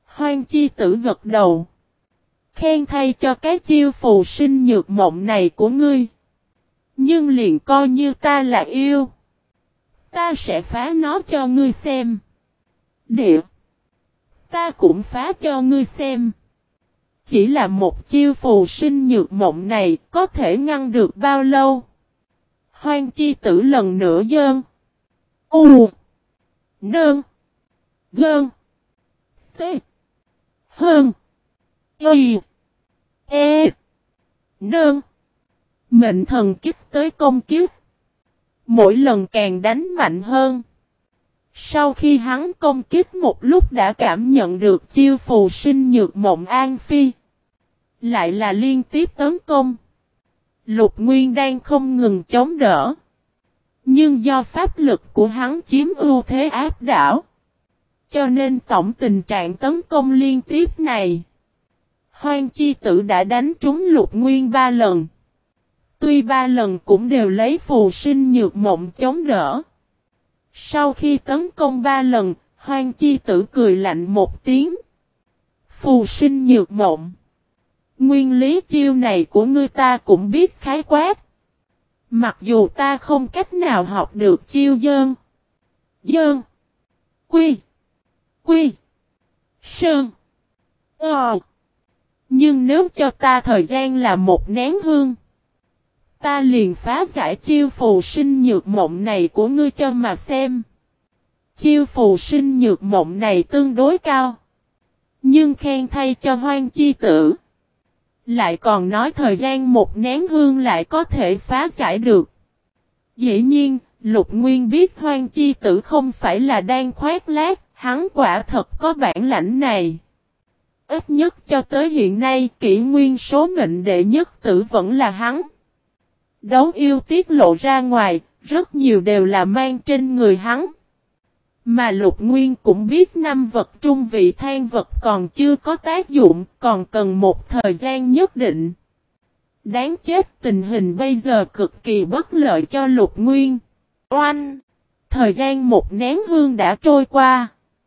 Hoang chi tử gật đầu. Khen thay cho cái chiêu phù sinh nhược mộng này của ngươi. Nhưng liền coi như ta là yêu. Ta sẽ phá nó cho ngươi xem. Địa. Ta cũng phá cho ngươi xem. Chỉ là một chiêu phù sinh nhược mộng này có thể ngăn được bao lâu? Hoang chi tử lần nữa dơn. U. Nơn. Gơn. T. Hơn. Y. E. Nơn. Mệnh thần kích tới công kiếp. Mỗi lần càng đánh mạnh hơn. Sau khi hắn công kích một lúc đã cảm nhận được chiêu phù sinh nhược mộng an phi. Lại là liên tiếp tấn công. Lục Nguyên đang không ngừng chống đỡ. Nhưng do pháp lực của hắn chiếm ưu thế áp đảo. Cho nên tổng tình trạng tấn công liên tiếp này. Hoang chi tử đã đánh trúng Lục Nguyên 3 lần. Tuy 3 lần cũng đều lấy phù sinh nhược mộng chống đỡ. Sau khi tấn công 3 lần, Hoang chi tử cười lạnh một tiếng. Phù sinh nhược mộng. Nguyên lý chiêu này của ngươi ta cũng biết khái quát. Mặc dù ta không cách nào học được chiêu dơn. Dơn. Quy. Quy. Sơn. Nhưng nếu cho ta thời gian là một nén hương. Ta liền phá giải chiêu phù sinh nhược mộng này của ngươi cho mà xem. Chiêu phù sinh nhược mộng này tương đối cao. Nhưng khen thay cho Hoang chi tử. Lại còn nói thời gian một nén hương lại có thể phá giải được. Dĩ nhiên, Lục Nguyên biết Hoang chi tử không phải là đang khoác lác, hắn quả thật có bản lãnh này. Ít nhất cho tới hiện nay, kỷ nguyên số mệnh đệ nhất tử vẫn là hắn. Đấu yêu tiết lộ ra ngoài, rất nhiều đều là mang trên người hắn. Mà Lục Nguyên cũng biết 5 vật trung vị than vật còn chưa có tác dụng, còn cần một thời gian nhất định. Đáng chết, tình hình bây giờ cực kỳ bất lợi cho Lục Nguyên. Oanh! Thời gian một nén hương đã trôi qua.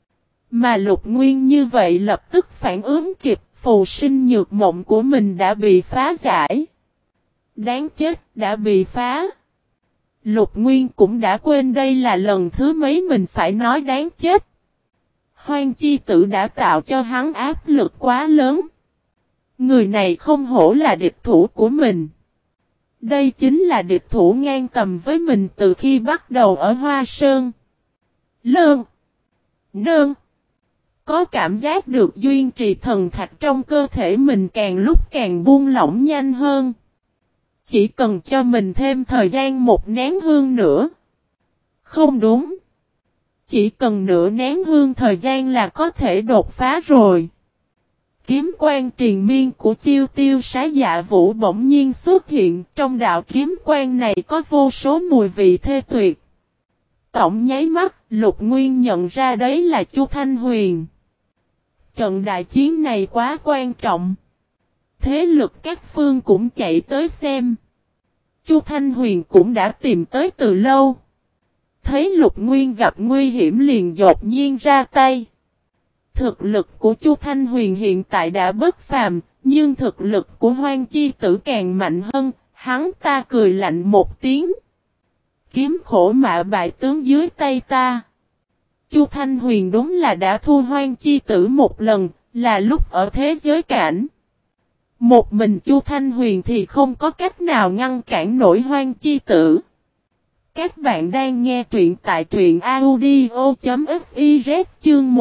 Mà Lục Nguyên như vậy lập tức phản ứng kịp, phù sinh nhược mộng của mình đã bị phá giải. Đáng chết, đã bị phá. Lục Nguyên cũng đã quên đây là lần thứ mấy mình phải nói đáng chết. Hoang chi tử đã tạo cho hắn áp lực quá lớn. Người này không hổ là địch thủ của mình. Đây chính là địch thủ ngang tầm với mình từ khi bắt đầu ở Hoa Sơn. Lơn. Nơn. Có cảm giác được duyên trì thần thạch trong cơ thể mình càng lúc càng buông lỏng nhanh hơn. Chỉ cần cho mình thêm thời gian một nén hương nữa. Không đúng. Chỉ cần nửa nén hương thời gian là có thể đột phá rồi. Kiếm quan triền miên của chiêu tiêu sái dạ vũ bỗng nhiên xuất hiện. Trong đạo kiếm quan này có vô số mùi vị thê tuyệt. Tổng nháy mắt, Lục Nguyên nhận ra đấy là Chu Thanh Huyền. Trận đại chiến này quá quan trọng. Thế lực các phương cũng chạy tới xem. Chu Thanh Huyền cũng đã tìm tới từ lâu. Thấy Lục Nguyên gặp nguy hiểm liền đột nhiên ra tay. Thực lực của Chu Thanh Huyền hiện tại đã bất phàm, nhưng thực lực của Hoang chi tử càng mạnh hơn, hắn ta cười lạnh một tiếng. Kiếm khổ mạ bại tướng dưới tay ta. Chu Thanh Huyền đúng là đã thua Hoang chi tử một lần, là lúc ở thế giới cảnh. Một mình Chu Thanh Huyền thì không có cách nào ngăn cản nổi Hoang chi tử. Các bạn đang nghe truyện tại truyện audio.fiz chương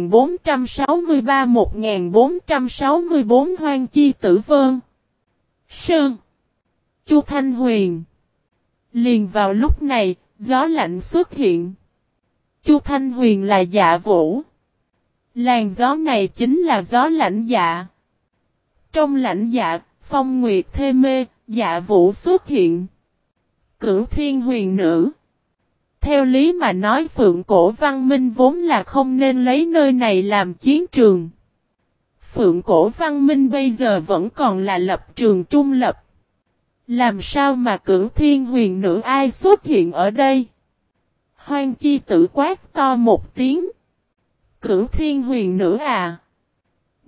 1463-1464 Hoang chi tử Vân. Sơn. Chu Thanh Huyền. Liền vào lúc này, gió lạnh xuất hiện. Chu Thanh Huyền là Dạ Vũ. Làn gió này chính là gió lãnh dạ. Trong lãnh dạ, phong nguyệt thê mê, Dạ Vũ xuất hiện. Cửu thiên huyền nữ. Theo lý mà nói Phượng Cổ Văn Minh vốn là không nên lấy nơi này làm chiến trường. Phượng Cổ Văn Minh bây giờ vẫn còn là lập trường trung lập. Làm sao mà Cửu thiên huyền nữ ai xuất hiện ở đây? Hoang chi tử quát to một tiếng. Cửu thiên huyền nữ à?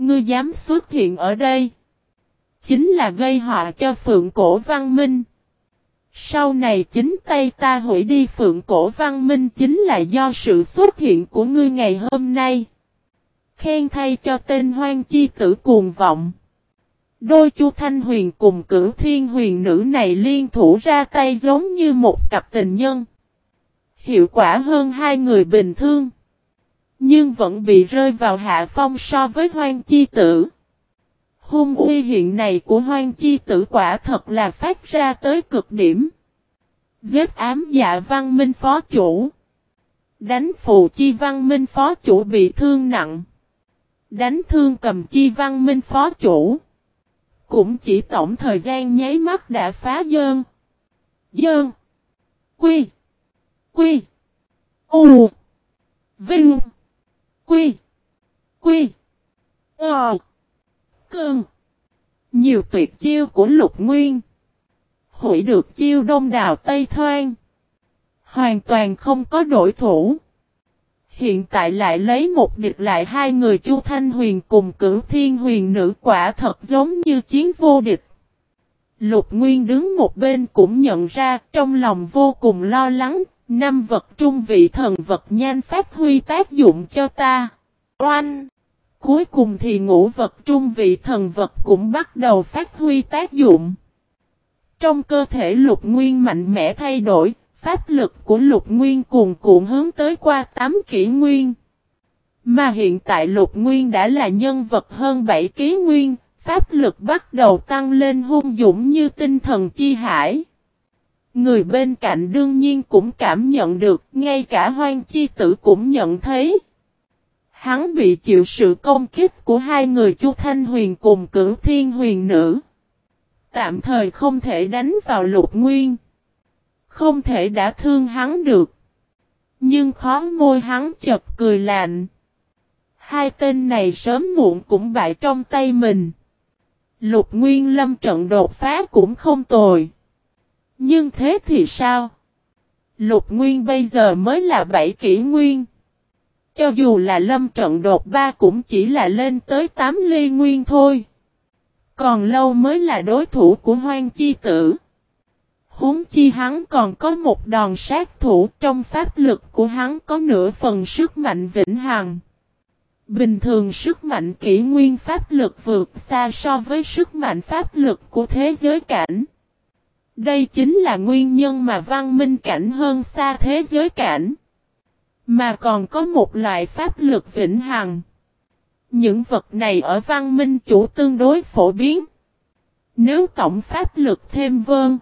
Ngươi dám xuất hiện ở đây, chính là gây họa cho Phượng Cổ Văn Minh. Sau này chính tay ta hủy đi Phượng Cổ Văn Minh chính là do sự xuất hiện của ngươi ngày hôm nay. Khen thay cho tên Hoang Chi Tử cuồng vọng. Đôi Chu Thanh Huyền cùng Cửu Thiên Huyền Nữ này liên thủ ra tay giống như một cặp tình nhân. Hiệu quả hơn hai người bình thường. Nhưng vẫn bị rơi vào hạ phong so với Hoang Chi Tử. Hung uy hiện này của Hoang Chi Tử quả thật là phát ra tới cực điểm. Giết ám dạ Văn Minh phó chủ. Đánh Phù Chi Văn Minh phó chủ bị thương nặng. Đánh thương Cầm Chi Văn Minh phó chủ. Cũng chỉ tổng thời gian nháy mắt đã phá dơn. Dơn. Quy. Quy. U. Vinh. Quy. Quy. Cơn. Nhiều tuyệt chiêu của Lục Nguyên. Hủy được chiêu Đông Đào Tây Thoan. Hoàn toàn không có đối thủ. Hiện tại lại lấy một địch lại hai người Chu Thanh Huyền cùng Cửu Thiên Huyền Nữ quả thật giống như chiến vô địch. Lục Nguyên đứng một bên cũng nhận ra trong lòng vô cùng lo lắng. Năm vật trung vị thần vật nhanh phát huy tác dụng cho ta. Oanh! Cuối cùng thì ngũ vật trung vị thần vật cũng bắt đầu phát huy tác dụng. Trong cơ thể Lục Nguyên mạnh mẽ thay đổi, pháp lực của Lục Nguyên cuồn cuộn hướng tới qua 8 kỷ nguyên. Mà hiện tại Lục Nguyên đã là nhân vật hơn 7 kỷ nguyên, pháp lực bắt đầu tăng lên hung dũng như tinh thần chi hải. Người bên cạnh đương nhiên cũng cảm nhận được, ngay cả Hoang Chi Tử cũng nhận thấy. Hắn bị chịu sự công kích của hai người Chu Thanh Huyền cùng Cửu Thiên Huyền Nữ. Tạm thời không thể đánh vào Lục Nguyên. Không thể đã thương hắn được. Nhưng khó môi hắn chật cười lạnh. Hai tên này sớm muộn cũng bại trong tay mình. Lục Nguyên lâm trận đột phá cũng không tồi. Nhưng thế thì sao? Lục Nguyên bây giờ mới là 7 kỷ nguyên. Cho dù là lâm trận đột ba cũng chỉ là lên tới 8 ly nguyên thôi. Còn lâu mới là đối thủ của Hoang Chi Tử. Huống chi hắn còn có một đòn sát thủ, trong pháp lực của hắn có nửa phần sức mạnh vĩnh hằng. Bình thường sức mạnh kỷ nguyên pháp lực vượt xa so với sức mạnh pháp lực của thế giới cảnh. Đây chính là nguyên nhân mà văn minh cảnh hơn xa thế giới cảnh. Mà còn có một loại pháp lực vĩnh hằng. Những vật này ở văn minh chủ tương đối phổ biến. Nếu tổng pháp lực thêm vơn.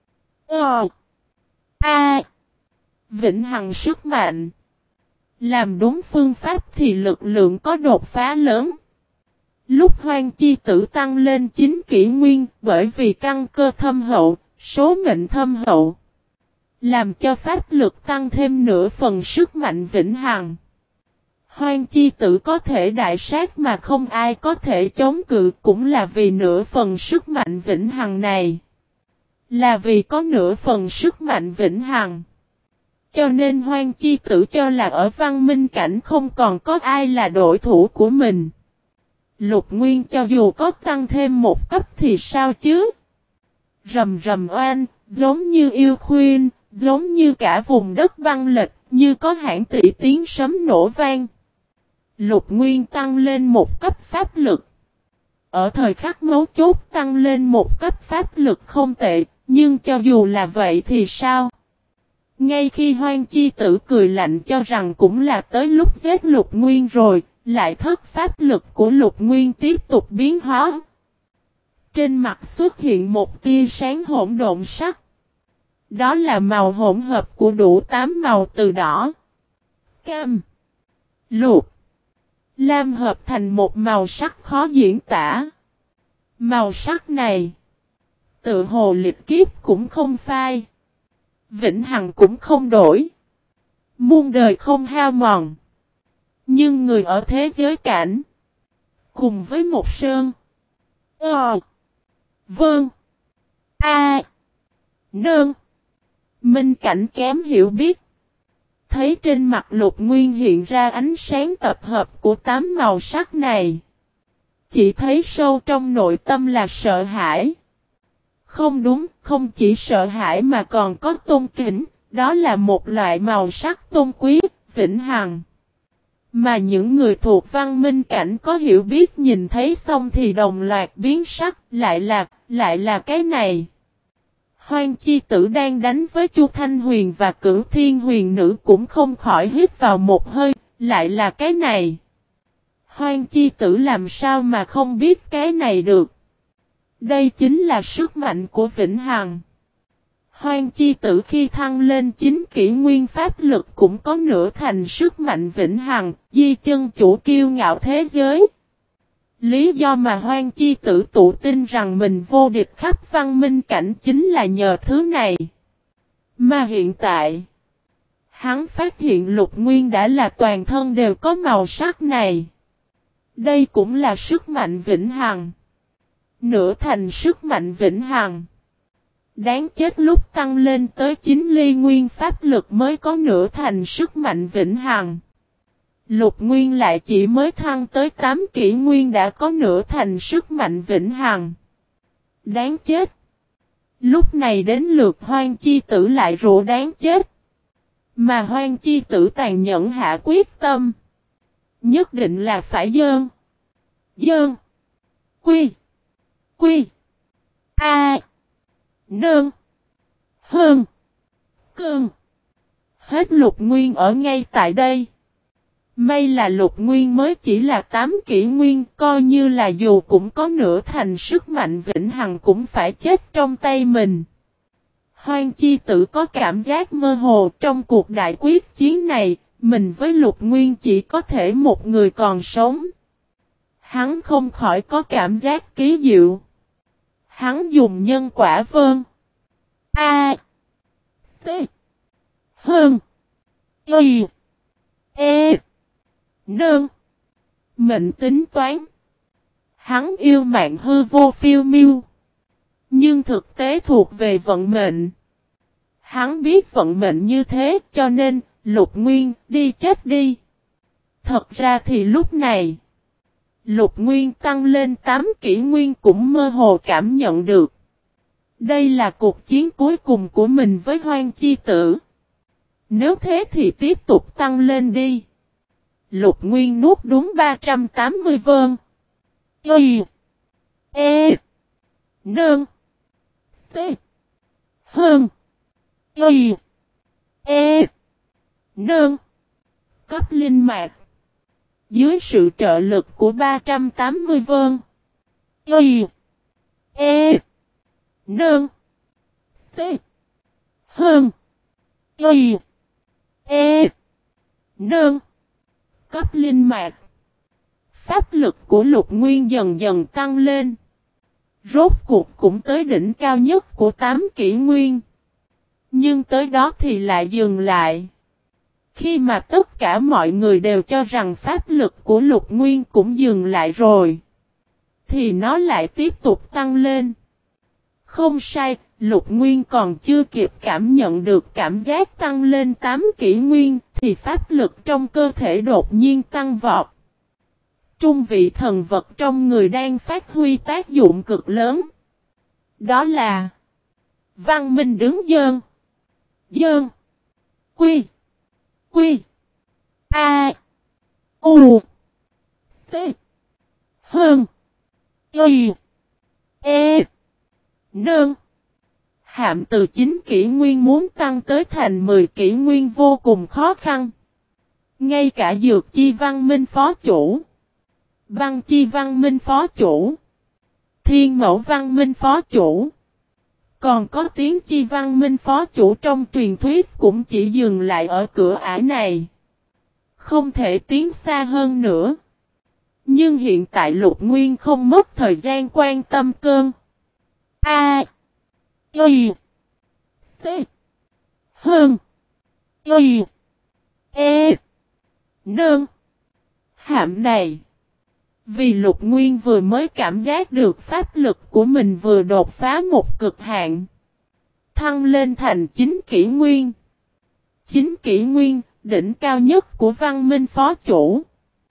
Vĩnh hằng sức mạnh. Làm đúng phương pháp thì lực lượng có đột phá lớn. Lúc Hoang Chi Tử tăng lên 9 kỷ nguyên bởi vì căn cơ thâm hậu, số mệnh thâm hậu. Làm cho pháp lực tăng thêm nửa phần sức mạnh vĩnh hằng. Hoang Chi Tử có thể đại sát mà không ai có thể chống cự cũng là vì nửa phần sức mạnh vĩnh hằng này. Là vì có nửa phần sức mạnh vĩnh hằng. Cho nên Hoang Chi Tử cho là ở văn minh cảnh không còn có ai là đối thủ của mình. Lục Nguyên cho dù có tăng thêm một cấp thì sao chứ? Rầm rầm oan, giống như yêu khuyên, giống như cả vùng đất băng lệch, như có hãn tỷ tiếng sấm nổ vang. Lục Nguyên tăng lên một cấp pháp lực. Ở thời khắc mấu chốt tăng lên một cấp pháp lực không tệ, nhưng cho dù là vậy thì sao? Ngay khi Hoang Chi Tử cười lạnh cho rằng cũng là tới lúc giết Lục Nguyên rồi, lại thất pháp lực của Lục Nguyên tiếp tục biến hóa. Trên mặt xuất hiện một tia sáng hỗn độn sắc. Đó là màu hỗn hợp của đủ 8 màu từ đỏ, cam, lục, lam hợp thành một màu sắc khó diễn tả. Màu sắc này, tự hồ lịch kiếp cũng không phai, vĩnh hằng cũng không đổi, muôn đời không hao mòn. Nhưng người ở thế giới cảnh, cùng với một sơn, vâng, nơn, minh cảnh kém hiểu biết. Thấy trên mặt Lục Nguyên hiện ra ánh sáng tập hợp của 8 màu sắc này. chỉ thấy sâu trong nội tâm là sợ hãi. Không đúng, không chỉ sợ hãi mà còn có tôn kính, đó là một loại màu sắc tôn quý, vĩnh hằng. Mà những người thuộc văn minh cảnh có hiểu biết nhìn thấy xong thì đồng loạt biến sắc, lại là cái này. Hoang Chi Tử đang đánh với Chu Thanh Huyền và Cửu Thiên Huyền Nữ cũng không khỏi hít vào một hơi, lại là cái này. Hoang Chi Tử làm sao mà không biết cái này được. Đây chính là sức mạnh của Vĩnh Hằng. Hoang Chi Tử khi thăng lên chính kỷ nguyên pháp lực cũng có nửa thành sức mạnh Vĩnh Hằng, di chân chủ kiêu ngạo thế giới. Lý do mà Hoang Chi Tử tự tin rằng mình vô địch khắp văn minh cảnh chính là nhờ thứ này. Mà hiện tại, hắn phát hiện Lục Nguyên đã là toàn thân đều có màu sắc này. Đây cũng là sức mạnh Vĩnh Hằng. Nửa thành sức mạnh Vĩnh Hằng. Đáng chết lúc tăng lên tới 9 ly nguyên pháp lực mới có nửa thành sức mạnh Vĩnh Hằng. Lục Nguyên lại chỉ mới thăng tới 8 kỷ nguyên đã có nửa thành sức mạnh Vĩnh Hằng. Đáng chết. Lúc này đến lượt Hoang Chi Tử lại rủa đáng chết. Mà Hoang Chi Tử tàn nhẫn hạ quyết tâm. Nhất định là phải dơn. Quy. Nơn. Hơn. Cơn. Hết Lục Nguyên ở ngay tại đây. May là Lục Nguyên mới chỉ là 8 kỷ nguyên, coi như là dù cũng có nửa thành sức mạnh Vĩnh Hằng cũng phải chết trong tay mình. Hoang Chi Tử có cảm giác mơ hồ trong cuộc đại quyết chiến này, mình với Lục Nguyên chỉ có thể một người còn sống. Hắn không khỏi có cảm giác kỳ diệu. Hắn dùng nhân quả vơn. T. Hơn. Y. E. Nương. Mệnh tính toán. Hắn yêu mạng hư vô phiêu miêu. Nhưng thực tế thuộc về vận mệnh. Hắn biết vận mệnh như thế cho nên, Lục Nguyên, đi chết đi. Thật ra thì lúc này, Lục Nguyên tăng lên 8 kỷ nguyên cũng mơ hồ cảm nhận được. Đây là cuộc chiến cuối cùng của mình với Hoang Chi Tử. Nếu thế thì tiếp tục tăng lên đi. Lục Nguyên nuốt đúng 380 vơn. Y. E. Nương. T. Hơn. Y. E. Nương. Cấp linh mạch. Dưới sự trợ lực của 380 vơn. Y. E. Nương. T. Hơn. Y. E. Nương. Cấp linh mạch. Pháp lực của Lục Nguyên dần dần tăng lên. Rốt cuộc cũng tới đỉnh cao nhất của 8 kỷ nguyên. Nhưng tới đó thì lại dừng lại. Khi mà tất cả mọi người đều cho rằng pháp lực của Lục Nguyên cũng dừng lại rồi, thì nó lại tiếp tục tăng lên. Không sai, Lục Nguyên còn chưa kịp cảm nhận được cảm giác tăng lên 8 kỷ nguyên, thì pháp lực trong cơ thể đột nhiên tăng vọt. Trung vị thần vật trong người đang phát huy tác dụng cực lớn. Đó là văn minh đứng dơn. Quy. U. T. Hơn. Y. E. Nương. Hạm từ 9 kỷ nguyên muốn tăng tới thành 10 kỷ nguyên vô cùng khó khăn. Ngay cả Dược Chi Văn Minh Phó Chủ, Băng Chi Văn Minh Phó Chủ, Thiên Mẫu Văn Minh Phó Chủ, còn có Tiến Chi Văn Minh Phó Chủ trong truyền thuyết cũng chỉ dừng lại ở cửa ải này. Không thể tiến xa hơn nữa. Nhưng hiện tại Lục Nguyên không mất thời gian quan tâm cơn. Y. T. Hơn. Y. E. Nương. Hạm này. Vì Lục Nguyên vừa mới cảm giác được pháp lực của mình vừa đột phá một cực hạn. Thăng lên thành 9 kỷ nguyên. 9 kỷ nguyên, đỉnh cao nhất của văn minh phó chủ.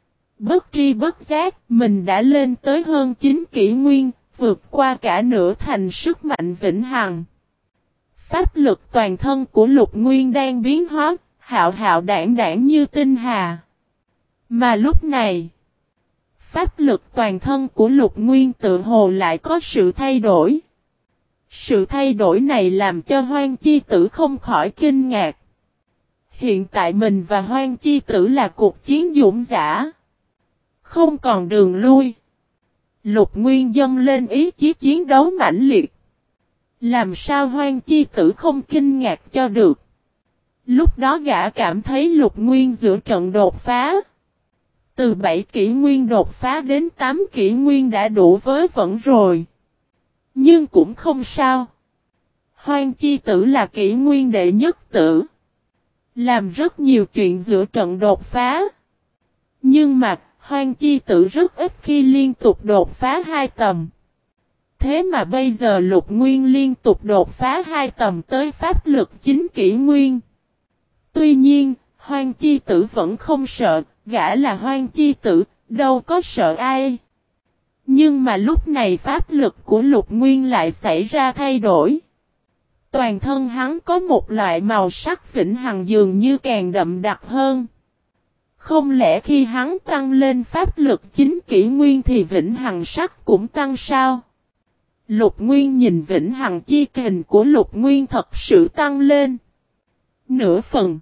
Bất tri bất giác, mình đã lên tới hơn 9 kỷ nguyên, vượt qua cả nửa thành sức mạnh vĩnh hằng. Pháp lực toàn thân của Lục Nguyên đang biến hóa, hạo hạo đảng đảng như tinh hà. Mà lúc này, pháp lực toàn thân của Lục Nguyên tự hồ lại có sự thay đổi. Sự thay đổi này làm cho Hoang Chi Tử không khỏi kinh ngạc. Hiện tại mình và Hoang Chi Tử là cuộc chiến dũng dã. Không còn đường lui. Lục Nguyên dâng lên ý chí chiến đấu mãnh liệt. Làm sao Hoang Chi Tử không kinh ngạc cho được. Lúc đó gã cảm thấy Lục Nguyên giữa trận đột phá. Từ 7 kỷ nguyên đột phá đến 8 kỷ nguyên đã đủ với vẫn rồi. Nhưng cũng không sao. Hoang Chi Tử là kỷ nguyên đệ nhất tử. Làm rất nhiều chuyện giữa trận đột phá. Nhưng mà Hoang Chi Tử rất ít khi liên tục đột phá 2 tầm. Thế mà bây giờ Lục Nguyên liên tục đột phá 2 tầm tới pháp lực 9 kỷ nguyên. Tuy nhiên, Hoang Chi Tử vẫn không sợ, gã là Hoang Chi Tử, đâu có sợ ai. Nhưng mà lúc này pháp lực của Lục Nguyên lại xảy ra thay đổi. Toàn thân hắn có một loại màu sắc vĩnh hằng dường như càng đậm đặc hơn. Không lẽ khi hắn tăng lên pháp lực 9 kỷ nguyên thì vĩnh hằng sắc cũng tăng sao? Lục Nguyên nhìn vĩnh hằng chi kình của Lục Nguyên thật sự tăng lên. Nửa phần.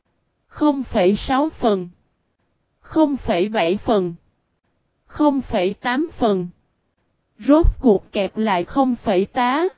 0,6 phần. 0,7 phần. 0,8 phần. Rốt cuộc kẹp lại 0,8.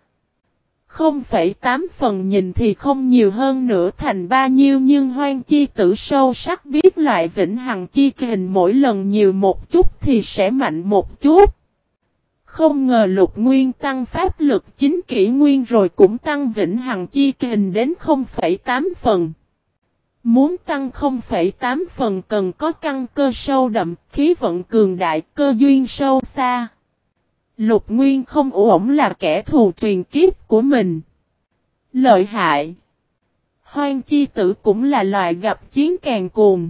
0,8 phần nhìn thì không nhiều hơn nữa thành bao nhiêu nhưng Hoang Chi Tử sâu sắc biết loại vĩnh hằng chi kình mỗi lần nhiều một chút thì sẽ mạnh một chút. Không ngờ Lục Nguyên tăng pháp lực 9 kỷ nguyên rồi cũng tăng vĩnh hằng chi kình đến 0,8 phần. Muốn tăng 0,8 phần cần có căn cơ sâu đậm, khí vận cường đại, cơ duyên sâu xa. Lục Nguyên không ổn là kẻ thù truyền kiếp của mình. Lợi hại. Hoang Chi Tử cũng là loài gặp chiến càng cuồng.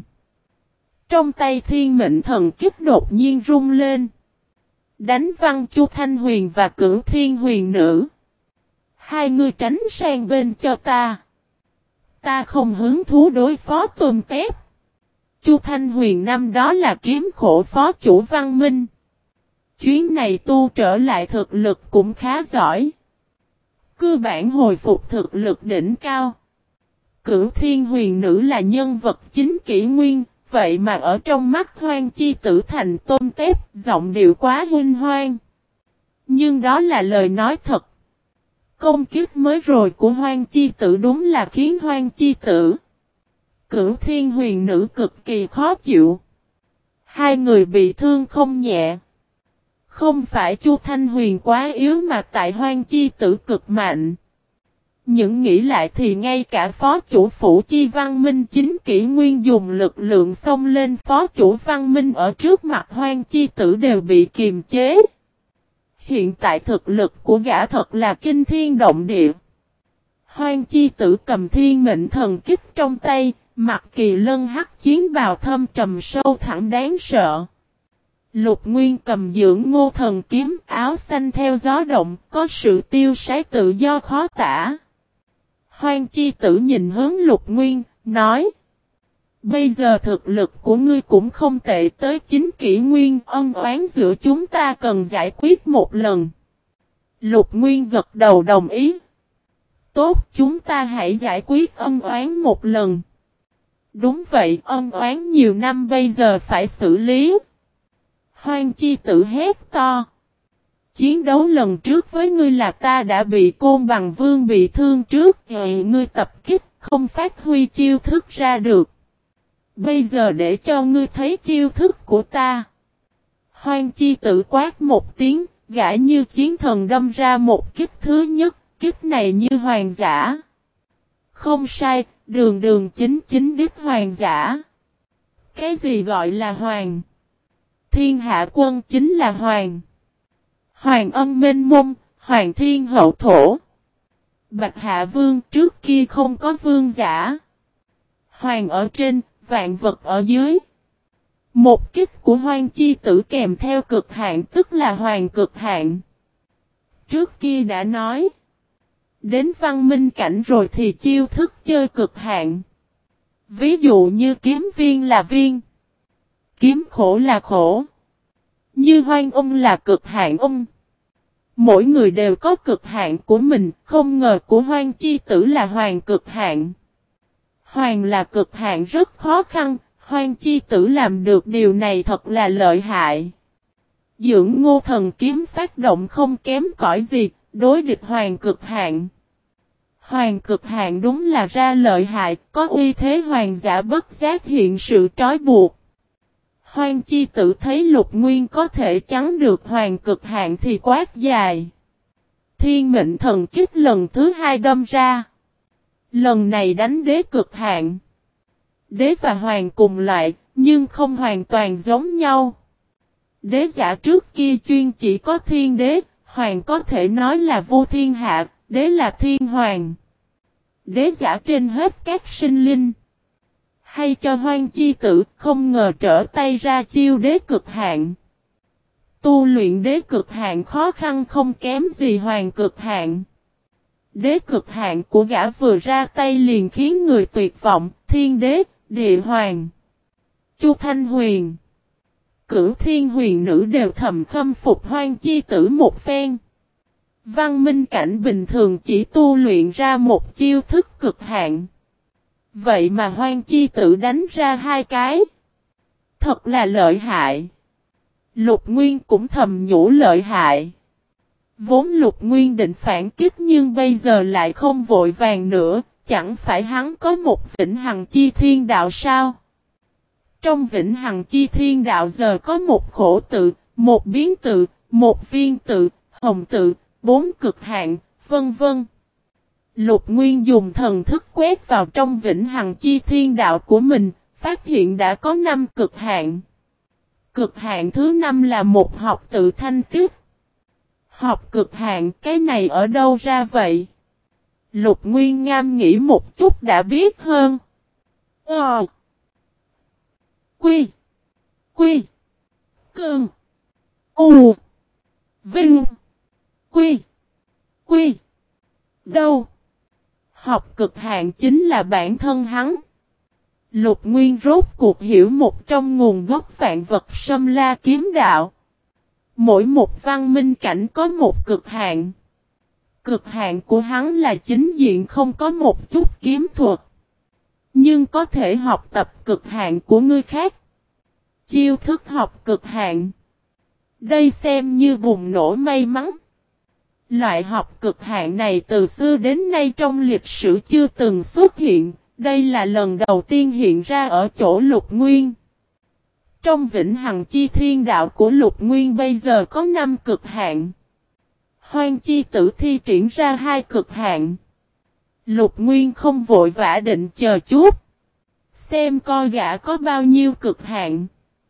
Trong tay Thiên Mệnh Thần Kích đột nhiên rung lên. Đánh văng Chu Thanh Huyền và Cửu Thiên Huyền Nữ. Hai người tránh sang bên cho ta. Ta không hứng thú đối phó tôm tép. Chu Thanh Huyền năm đó là kiếm khổ phó chủ Văn Minh. Chuyến này tu trở lại thực lực cũng khá giỏi. Cơ bản hồi phục thực lực đỉnh cao. Cửu Thiên Huyền Nữ là nhân vật chính kỷ nguyên, vậy mà ở trong mắt Hoang Chi Tử thành tôm tép, giọng điệu quá huynh hoang. Nhưng đó là lời nói thật. Công kích mới rồi của Hoang Chi Tử đúng là khiến Hoang Chi Tử, Cửu Thiên Huyền Nữ cực kỳ khó chịu. Hai người bị thương không nhẹ. Không phải Chu Thanh Huyền quá yếu mà tại Hoang Chi Tử cực mạnh. Những nghĩ lại thì ngay cả phó chủ phủ Chi Văn Minh chính kỷ nguyên dùng lực lượng xông lên phó chủ Văn Minh ở trước mặt Hoang Chi Tử đều bị kiềm chế. Hiện tại thực lực của gã thật là kinh thiên động địa. Hoang Chi Tử cầm Thiên Mệnh Thần Kích trong tay, mặc Kỳ Lân hắc chiến bào thâm trầm sâu thẳng đáng sợ. Lục Nguyên cầm dưỡng Ngô Thần kiếm, áo xanh theo gió động, có sự tiêu sái tự do khó tả. Hoang Chi Tử nhìn hướng Lục Nguyên, nói: bây giờ thực lực của ngươi cũng không tệ tới 9 kỷ nguyên, ân oán giữa chúng ta cần giải quyết một lần. Lục Nguyên gật đầu đồng ý. Tốt, chúng ta hãy giải quyết ân oán một lần. Đúng vậy, ân oán nhiều năm bây giờ phải xử lý. Hoang Chi Tử hét to. Chiến đấu lần trước với ngươi là ta đã bị Côn Bằng Vương bị thương trước, ngươi tập kích, không phát huy chiêu thức ra được. Bây giờ để cho ngươi thấy chiêu thức của ta. Hoang Chi Tử quát một tiếng, gã như chiến thần đâm ra một kích thứ nhất, kích này như hoàng giả. Không sai, đường đường chính chính đích hoàng giả. Cái gì gọi là hoàng? Thiên Hạ Quân chính là hoàng. Hoàng ân mênh mông, hoàng thiên hậu thổ. Bạch Hạ Vương trước kia không có vương giả. Hoàng ở trên, vạn vật ở dưới. Một kích của Hoang Chi Tử kèm theo cực hạn tức là hoàng cực hạn. Trước kia đã nói. Đến văn minh cảnh rồi thì chiêu thức chơi cực hạn. Ví dụ như kiếm viên là viên. Kiếm khổ là khổ. Như Hoang Ung là cực hạn ung. Mỗi người đều có cực hạn của mình, không ngờ của Hoang Chi Tử là hoàng cực hạn. Hoàng là cực hạn rất khó khăn, Hoang Chi Tử làm được điều này thật là lợi hại. Dưỡng Ngô Thần kiếm phát động không kém cỏi gì, đối địch hoàng cực hạn. Hoàng cực hạn đúng là ra lợi hại, có uy thế hoàng giả bất giác hiện sự trói buộc. Hoang Chi Tử thấy Lục Nguyên có thể chắn được hoàng cực hạn thì quát dài. Thiên mệnh thần kích lần thứ 2 đâm ra. Lần này đánh đế cực hạn. Đế và hoàng cùng loại, nhưng không hoàn toàn giống nhau. Đế giả trước kia chuyên chỉ có thiên đế, hoàng có thể nói là vua thiên hạ, đế là thiên hoàng. Đế giả trên hết các sinh linh. Hay cho Hoang Chi Tử không ngờ trở tay ra chiêu đế cực hạn. Tu luyện đế cực hạn khó khăn không kém gì hoàng cực hạn. Đế cực hạn của gã vừa ra tay liền khiến người tuyệt vọng, thiên đế, địa hoàng. Chu Thanh Huyền, Cửu Thiên Huyền Nữ đều thầm khâm phục Hoang Chi Tử một phen. Văn minh cảnh bình thường chỉ tu luyện ra một chiêu thức cực hạn. Vậy mà Hoang Chi Tử đánh ra 2 cái. Thật là lợi hại. Lục Nguyên cũng thầm nhủ lợi hại. Vốn Lục Nguyên định phản kích nhưng bây giờ lại không vội vàng nữa, chẳng phải hắn có một Vĩnh Hằng Chi Thiên Đạo sao? Trong Vĩnh Hằng Chi Thiên Đạo giờ có một khổ tự, một biến tự, một viên tự, hồng tự, 4 cực hạn, vân vân. Lục Nguyên dùng thần thức quét vào trong Vĩnh Hằng Chi Thiên Đạo của mình, phát hiện đã có 5 cực hạn. Cực hạn thứ 5 là một học tự thanh tiếp. Học cực hạn cái này ở đâu ra vậy? Lục Nguyên ngam nghĩ một chút đã biết hơn. Quy. Quy. Cơn. U. Vinh. Quy. Quy. Đâu? Học cực hạn chính là bản thân hắn. Lục Nguyên rốt cuộc hiểu một trong nguồn gốc vạn vật Sâm La kiếm đạo. Mỗi một văn minh cảnh có một cực hạn. Cực hạn của hắn là chính diện không có một chút kiếm thuật. Nhưng có thể học tập cực hạn của người khác. Chiêu thức học cực hạn. Đây xem như bùng nổ may mắn. Loại học cực hạn này từ xưa đến nay trong lịch sử chưa từng xuất hiện. Đây là lần đầu tiên hiện ra ở chỗ Lục Nguyên. Trong Vĩnh Hằng Chi Thiên Đạo của Lục Nguyên bây giờ có 5 cực hạn. Hoang Chi Tử thi triển ra 2 cực hạn. Lục Nguyên không vội vã định chờ chút. Xem coi gã có bao nhiêu cực hạn.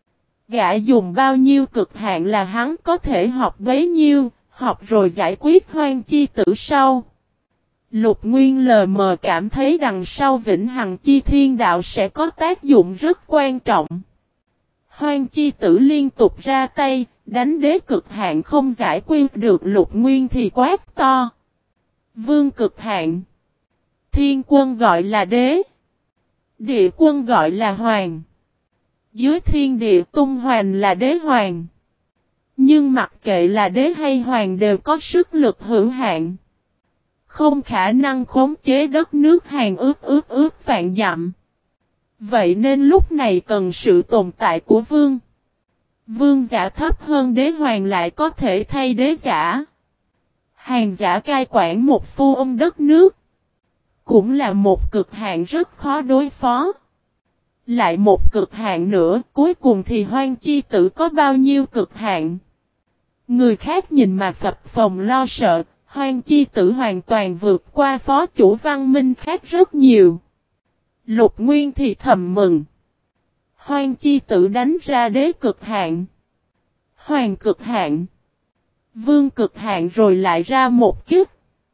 Gã dùng bao nhiêu cực hạn là hắn có thể học bấy nhiêu, học rồi giải quyết Hoang Chi Tử sau. Lục Nguyên lờ mờ cảm thấy đằng sau Vĩnh Hằng Chi Thiên Đạo sẽ có tác dụng rất quan trọng. Hoang Chi Tử liên tục ra tay, đánh đế cực hạn không giải quyết được Lục Nguyên thì quát to. Vương cực hạn. Thiên quân gọi là đế. Địa quân gọi là hoàng. Dưới thiên địa tung hoành là đế hoàng. Nhưng mặc kệ là đế hay hoàng đều có sức lực hữu hạn. Không khả năng khống chế đất nước hàng ước vạn dặm. Vậy nên lúc này cần sự tồn tại của vương. Vương giả thấp hơn đế hoàng lại có thể thay đế giả. Hàng giả cai quản một phu ông đất nước. Cũng là một cực hạn rất khó đối phó. Lại một cực hạn nữa, cuối cùng thì Hoang Chi Tử có bao nhiêu cực hạn? Người khác nhìn mà phập phồng lo sợ, Hoang Chi Tử hoàn toàn vượt qua phó chủ văn minh khác rất nhiều. Lục Nguyên thì thầm mừng. Hoang Chi Tử đánh ra đế cực hạn. Hoàng cực hạn. Vương cực hạn rồi lại ra một kiếp.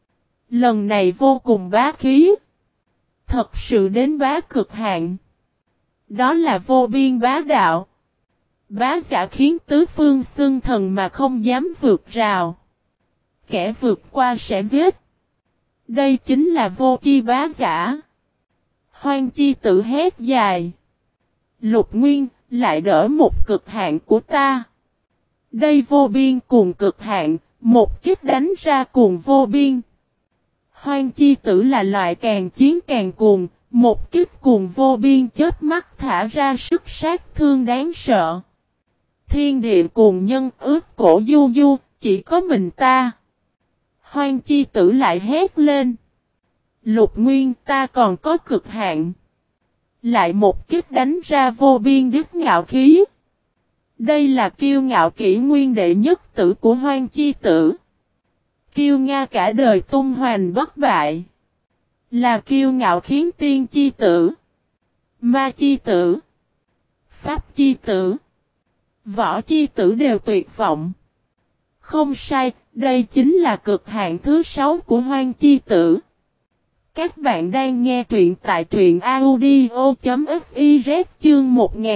Lần này vô cùng bá khí. Thật sự đến bá cực hạn. Đó là vô biên bá đạo. Bá giả khiến tứ phương xưng thần mà không dám vượt rào. Kẻ vượt qua sẽ giết. Đây chính là vô chi bá giả. Hoang chi tử hét dài. Lục Nguyên, lại đỡ một cực hạn của ta. Đây vô biên cùng cực hạn, một kích đánh ra cùng vô biên. Hoang chi tử là loại càng chiến càng cuồng, một kích cùng vô biên chớp mắt thả ra sức sát thương đáng sợ. Thiên địa cùng nhân ước cổ du du, chỉ có mình ta. Hoang chi tử lại hét lên. Lục Nguyên, ta còn có cực hạn. Lại một kích đánh ra vô biên đứt ngạo khí. Đây là kiêu ngạo kỷ nguyên đệ nhất tử của Hoang chi tử. Kiêu nga cả đời tung hoành bất bại. Là kiêu ngạo khiến tiên chi tử, ma chi tử, pháp chi tử, võ chi tử đều tuyệt vọng. Không sai, đây chính là cực hạn thứ 6 của Hoang chi tử. Các bạn đang nghe truyện tại truyện audio.fiz chương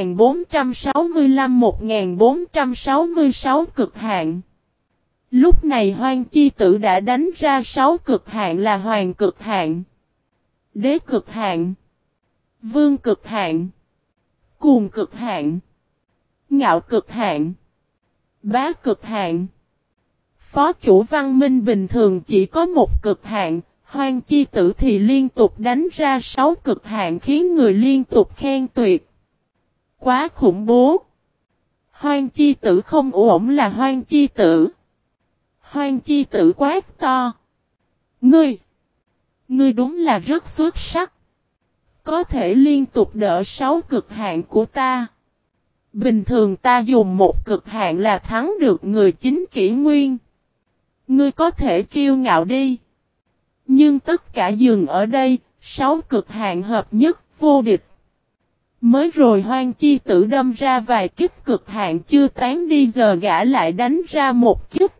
1465-1466 cực hạn. Lúc này Hoang chi tử đã đánh ra 6 cực hạn là Hoàng cực hạn, Đế cực hạn, Vương cực hạn, Cuồng cực hạn, Ngạo cực hạn, Bá cực hạn. Phó chủ văn minh bình thường chỉ có một cực hạn, Hoang chi tử thì liên tục đánh ra 6 cực hạn khiến người liên tục khen tuyệt. Quá khủng bố. Hoang chi tử không ổn là Hoang chi tử. Hoang chi tử quát to. Ngươi đúng là rất xuất sắc. Có thể liên tục đỡ 6 cực hạn của ta. Bình thường ta dùng một cực hạn là thắng được người chính kỷ nguyên. Ngươi có thể kiêu ngạo đi. Nhưng tất cả dừng ở đây, 6 cực hạn hợp nhất, vô địch. Mới rồi Hoang chi tử đâm ra vài kích cực hạn chưa tán đi, giờ gã lại đánh ra một kích.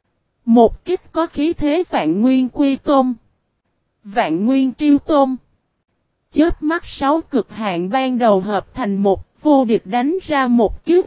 Một kích có khí thế vạn nguyên quy tôn. Vạn nguyên triêu tôn. Chớp mắt 6 cực hạn ban đầu hợp thành một, vô địch đánh ra một kích.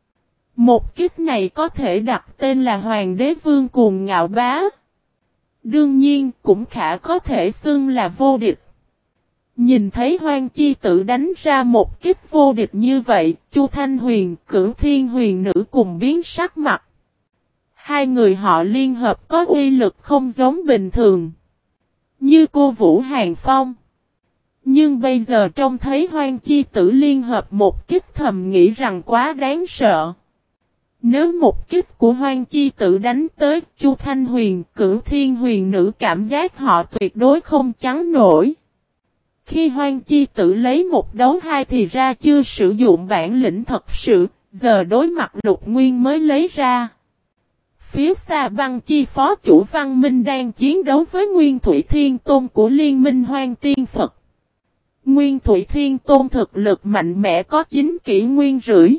Một kích này có thể đặt tên là Hoàng đế vương cuồng ngạo bá. Đương nhiên cũng khả có thể xưng là vô địch. Nhìn thấy Hoang chi tử đánh ra một kích vô địch như vậy, Chu Thanh Huyền, Cửu Thiên Huyền Nữ cùng biến sắc mặt. Hai người họ liên hợp có uy lực không giống bình thường. Như cô Vũ Hàn Phong. Nhưng bây giờ trông thấy Hoang chi tử liên hợp một kích thầm nghĩ rằng quá đáng sợ. Nếu một kích của Hoang chi tử đánh tới Chu Thanh Huyền, Cửu Thiên Huyền Nữ cảm giác họ tuyệt đối không chắn nổi. Khi Hoang chi tử lấy một đấu hai thì ra chưa sử dụng bản lĩnh thật sự, giờ đối mặt Lục Nguyên mới lấy ra. Phía xa Băng Chi phó chủ Văn Minh đang chiến đấu với Nguyên Thủy Thiên Tôn của Liên minh Hoang Tiên Phật. Nguyên Thủy Thiên Tôn thực lực mạnh mẽ có 9 kỷ nguyên rưỡi.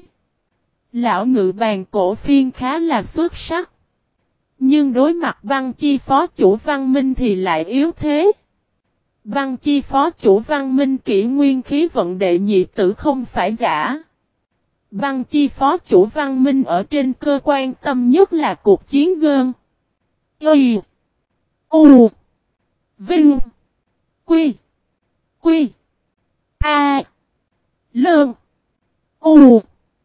Lão ngự bàn cổ phiên khá là xuất sắc. Nhưng đối mặt Băng Chi phó chủ Văn Minh thì lại yếu thế. Băng Chi phó chủ Văn Minh kỷ nguyên khí vận đệ nhị tử không phải giả. Băng Chi phó chủ Văn Minh ở trên cơ quan tâm nhất là cuộc chiến gơn. Y. U. Vinh. Quy. Quy. A. Lương. U.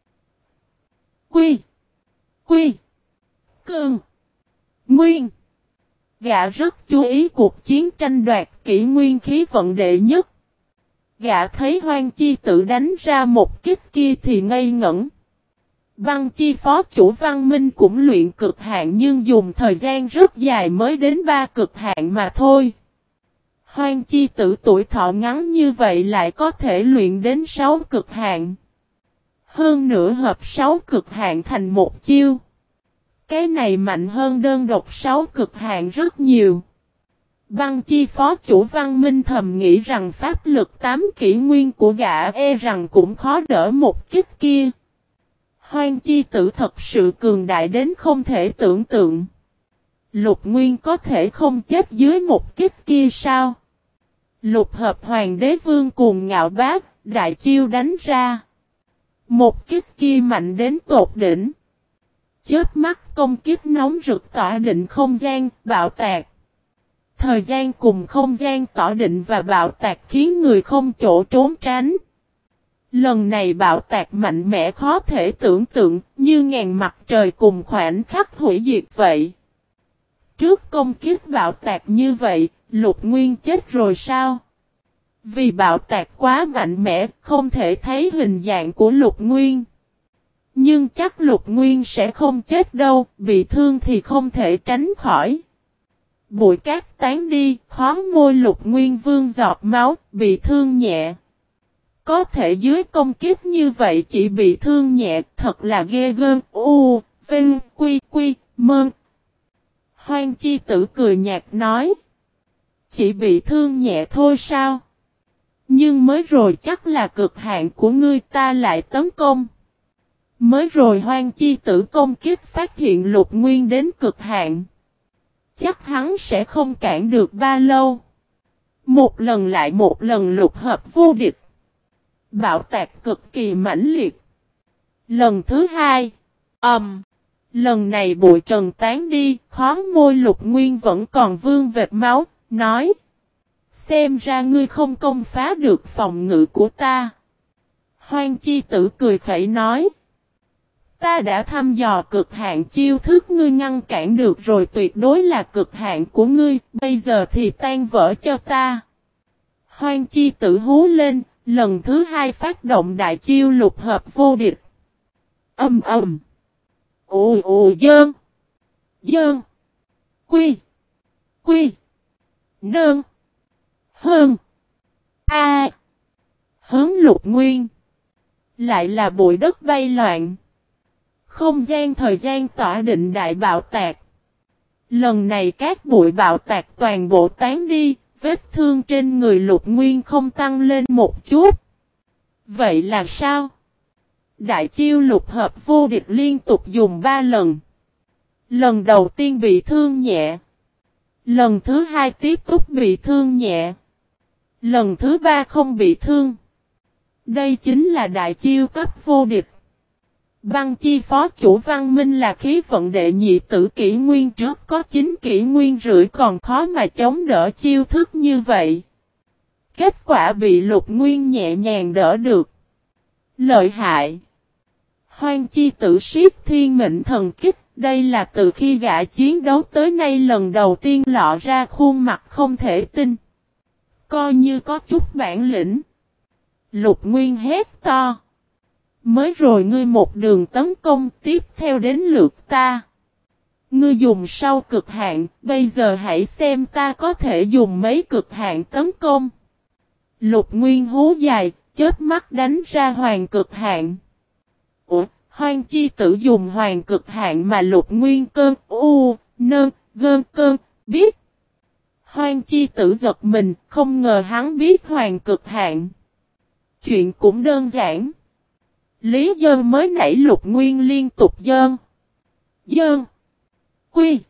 Quy. Quy. Cơn. Nguyên. Gã rất chú ý cuộc chiến tranh đoạt kỷ nguyên khí vận đệ nhất. Gã thấy Hoang chi tử đánh ra một kích kia thì ngây ngẩn. Băng Chi phó chủ Văn Minh cũng luyện cực hạn nhưng dùng thời gian rất dài mới đến 3 cực hạn mà thôi. Hoang chi tử tuổi thọ ngắn như vậy lại có thể luyện đến 6 cực hạn. Hơn nữa hợp 6 cực hạn thành một chiêu. Cái này mạnh hơn đơn độc 6 cực hạn rất nhiều. Băng Chi phó chủ Văn Minh thầm nghĩ rằng pháp lực 8 kỷ nguyên của gã rằng cũng khó đỡ một kích kia. Hoang chi tử thật sự cường đại đến không thể tưởng tượng. Lục Nguyên có thể không chết dưới một kích kia sao? Lục hợp Hoàng đế vương cuồng ngạo bác, đại chiêu đánh ra. Một kích kia mạnh đến tột đỉnh. Chớp mắt công kích nóng rực tỏa định không gian, bạo tạc. Thời gian cùng không gian tỏa định và bạo tạc khiến người không chỗ trốn tránh. Lần này bạo tạc mạnh mẽ khó thể tưởng tượng, như ngàn mặt trời cùng khoảnh khắc hủy diệt vậy. Trước công kích bạo tạc như vậy, Lục Nguyên chết rồi sao? Vì bạo tạc quá mạnh mẽ, không thể thấy hình dạng của Lục Nguyên. Nhưng chắc Lục Nguyên sẽ không chết đâu, bị thương thì không thể tránh khỏi. Bụi cát tán đi, khó môi Lục Nguyên vương giọt máu, bị thương nhẹ. Có thể dưới công kích như vậy chỉ bị thương nhẹ, thật là ghê gớm. Vinh, quy, mơn. Hoang Chi Tử cười nhạt nói. Chỉ bị thương nhẹ thôi sao? Nhưng mới rồi chắc là cực hạn của ngươi, ta lại tấn công. Mới rồi Hoang Chi Tử công kích phát hiện Lục Nguyên đến cực hạn. Chắc hắn sẽ không cản được bao lâu. Một lần lại một lần lục hợp vô địch. Bạo tạc cực kỳ mãnh liệt. Lần thứ hai. Lần này bụi trần tán đi, khó môi Lục Nguyên vẫn còn vương vệt máu, nói. Xem ra ngươi không công phá được phòng ngự của ta. Hoang Chi Tử cười khẩy nói. Ta đã thăm dò cực hạn chiêu thức ngươi ngăn cản được rồi, tuyệt đối là cực hạn của ngươi, bây giờ thì tan vỡ cho ta. Hoang Chi Tử hú lên, lần thứ hai phát động đại chiêu lục hợp vô địch. Dơn. Dơn. Quy. Nơn. Hơn. Hướng Lục Nguyên. Lại là bụi đất bay loạn. Không gian thời gian tỏa định đại bạo tạc. Lần này các bụi bạo tạc toàn bộ tán đi, vết thương trên người Lục Nguyên không tăng lên một chút. Vậy là sao? Đại chiêu lục hợp vô địch liên tục dùng 3 lần. Lần đầu tiên bị thương nhẹ. Lần thứ hai tiếp tục bị thương nhẹ. Lần thứ ba không bị thương. Đây chính là đại chiêu cấp vô địch. Băng Chi phó chủ Văn Minh là khí vận đệ nhị tử kỷ nguyên trước có 9 kỷ nguyên rưỡi còn khó mà chống đỡ chiêu thức như vậy. Kết quả bị Lục Nguyên nhẹ nhàng đỡ được. Lợi hại. Hoang Chi Tử siết thiên mệnh thần kích, đây là từ khi gã chiến đấu tới nay lần đầu tiên lọ ra khuôn mặt không thể tin. Coi như có chút bản lĩnh. Lục Nguyên hét to. Mới rồi ngươi một đường tấn công, tiếp theo đến lượt ta. Ngươi dùng sau cực hạn, bây giờ hãy xem ta có thể dùng mấy cực hạn tấn công. Lục Nguyên hú dài, chớp mắt đánh ra hoàng cực hạn. Hoang Chi Tử dùng hoàng cực hạn mà Lục Nguyên biết. Hoang Chi Tử giật mình, không ngờ hắn biết hoàng cực hạn. Chuyện cũng đơn giản. Lý Dơn mới nãy Lục Nguyên liên tục dơn. Quy.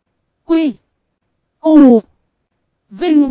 Vinh.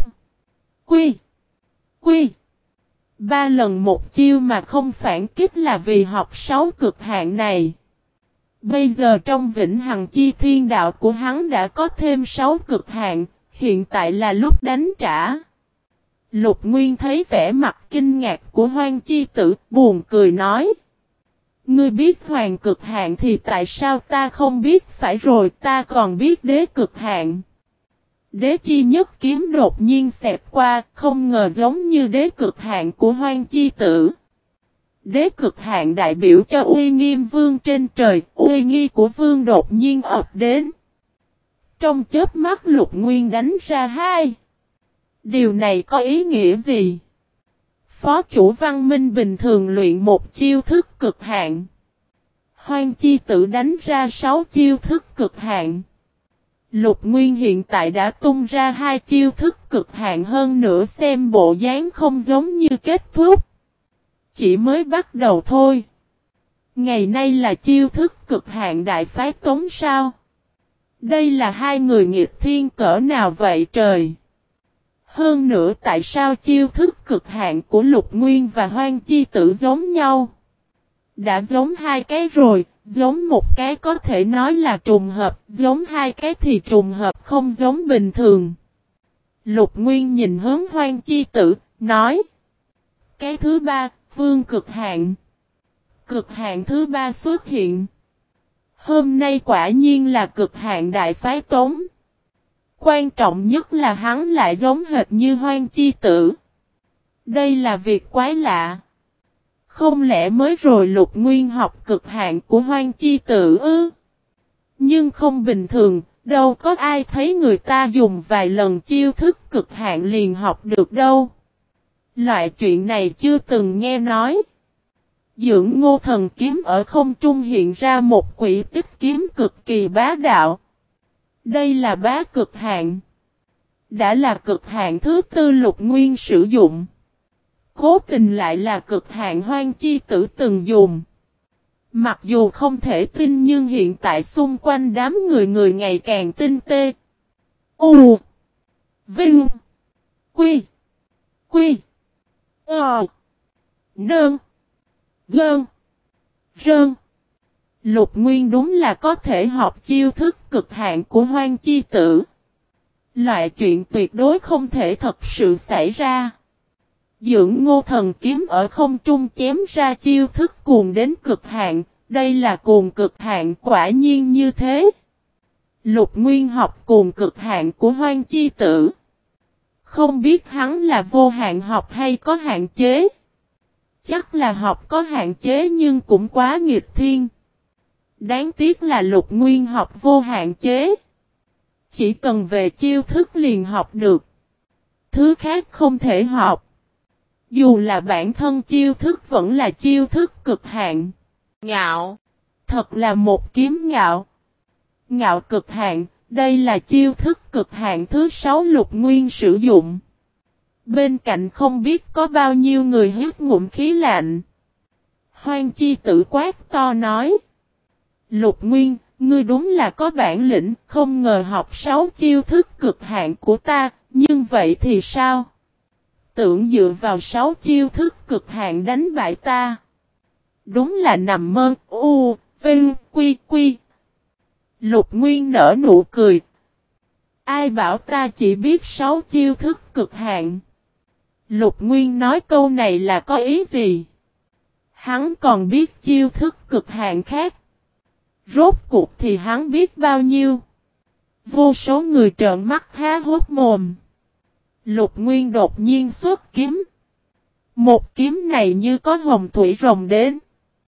Quy. 3 lần một chiêu mà không phản kích là vì học 6 cực hạn này. Bây giờ trong vĩnh hằng chi thiên đạo của hắn đã có thêm 6 cực hạn, hiện tại là lúc đánh trả. Lục Nguyên thấy vẻ mặt kinh ngạc của Hoang Chi Tử, buồn cười nói. Ngươi biết hoàng cực hạn thì tại sao ta không biết, phải rồi ta còn biết đế cực hạn. Đế chi nhất kiếm đột nhiên xẹp qua, không ngờ giống như đế cực hạn của Hoang Chi Tử. Đế cực hạn đại biểu cho uy nghiêm vương trên trời, uy nghi của vương đột nhiên ập đến. Trong chớp mắt Lục Nguyên đánh ra 2. Điều này có ý nghĩa gì? Phó chủ Văn Minh bình thường luyện một chiêu thức cực hạn. Hoang Chi Tử đánh ra 6 chiêu thức cực hạn. Lục Nguyên hiện tại đã tung ra 2 chiêu thức cực hạn, hơn nữa xem bộ dáng không giống như kết thúc. Chỉ mới bắt đầu thôi. Ngày nay là chiêu thức cực hạn đại phái tống sao? Đây là 2 người nghịch thiên cỡ nào vậy trời? Hơn nữa tại sao chiêu thức cực hạn của Lục Nguyên và Hoang Chi Tử giống nhau? Đã giống hai cái rồi, giống một cái có thể nói là trùng hợp, giống hai cái thì trùng hợp không giống bình thường. Lục Nguyên nhìn hướng Hoang Chi Tử, nói. Cái thứ ba, Vương Cực Hạn. Cực hạn thứ ba xuất hiện. Hôm nay quả nhiên là cực hạn đại phái Tống. Quan trọng nhất là hắn lại giống hệt như Hoang Chi Tử. Đây là việc quái lạ. Không lẽ mới rồi Lục Nguyên học cực hạn của Hoang Chi Tử ư? Nhưng không bình thường, đâu có ai thấy người ta dùng vài lần chiêu thức cực hạn liền học được đâu. Loại chuyện này chưa từng nghe nói. Dưỡng Ngô Thần kiếm ở không trung hiện ra một quỷ tích kiếm cực kỳ bá đạo. Đây là bá cực hạn. Đã là cực hạn thứ tư Lục Nguyên sử dụng. Cố tình lại là cực hạn Hoang Chi Tử từng dùng. Mặc dù không thể tin nhưng hiện tại xung quanh đám người ngày càng tinh tê. U. Vinh. Quy. Quy. Nơn. Gơn. Rơn. Lục Nguyên đúng là có thể học chiêu thức cực hạn của Hoang Chi Tử. Loại chuyện tuyệt đối không thể thật sự xảy ra. Dưỡng Ngô Thần kiếm ở không trung chém ra chiêu thức cuồng đến cực hạn, đây là cuồng cực hạn quả nhiên như thế. Lục Nguyên học cuồng cực hạn của Hoang Chi Tử. Không biết hắn là vô hạn học hay có hạn chế. Chắc là học có hạn chế nhưng cũng quá nghịch thiên. Đáng tiếc là Lục Nguyên học vô hạn chế. Chỉ cần về chiêu thức liền học được. Thứ khác không thể học. Dù là bản thân chiêu thức vẫn là chiêu thức cực hạn. Ngạo. Thật là một kiếm ngạo. Ngạo cực hạn, đây là chiêu thức cực hạn thứ 6 Lục Nguyên sử dụng. Bên cạnh không biết có bao nhiêu người hít ngụm khí lạnh. Hoang Chi Tử quát to nói. Lục Nguyên, ngươi đúng là có bản lĩnh, không ngờ học 6 chiêu thức cực hạn của ta, nhưng vậy thì sao? Tưởng dựa vào 6 chiêu thức cực hạn đánh bại ta. Đúng là nằm mơ, vinh, quy, quy. Lục Nguyên nở nụ cười. Ai bảo ta chỉ biết 6 chiêu thức cực hạn? Lục Nguyên nói câu này là có ý gì? Hắn còn biết chiêu thức cực hạn khác. Rốt cuộc thì hắn biết bao nhiêu? Vô số người trợn mắt há hốt mồm. Lục Nguyên đột nhiên xuất kiếm. Một kiếm này như có hồng thủy rồng đến.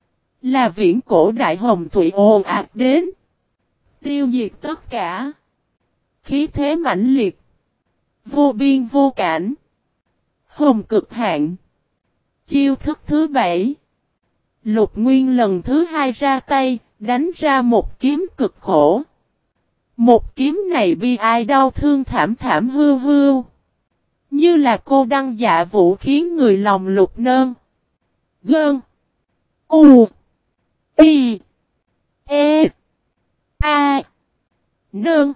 Là viễn cổ đại hồng thủy ồ ạt đến. Tiêu diệt tất cả. Khí thế mãnh liệt. Vô biên vô cản. Hồng cực hạn. Chiêu thức thứ 7. Lục Nguyên lần thứ 2 ra tay, đánh ra một kiếm cực khổ. Một kiếm này bi ai đau thương thảm thảm hưu hưu. Như là cô đăng dạ vũ khiến người lòng lục nơn. Gơn. U. Y. E. A. Nơn.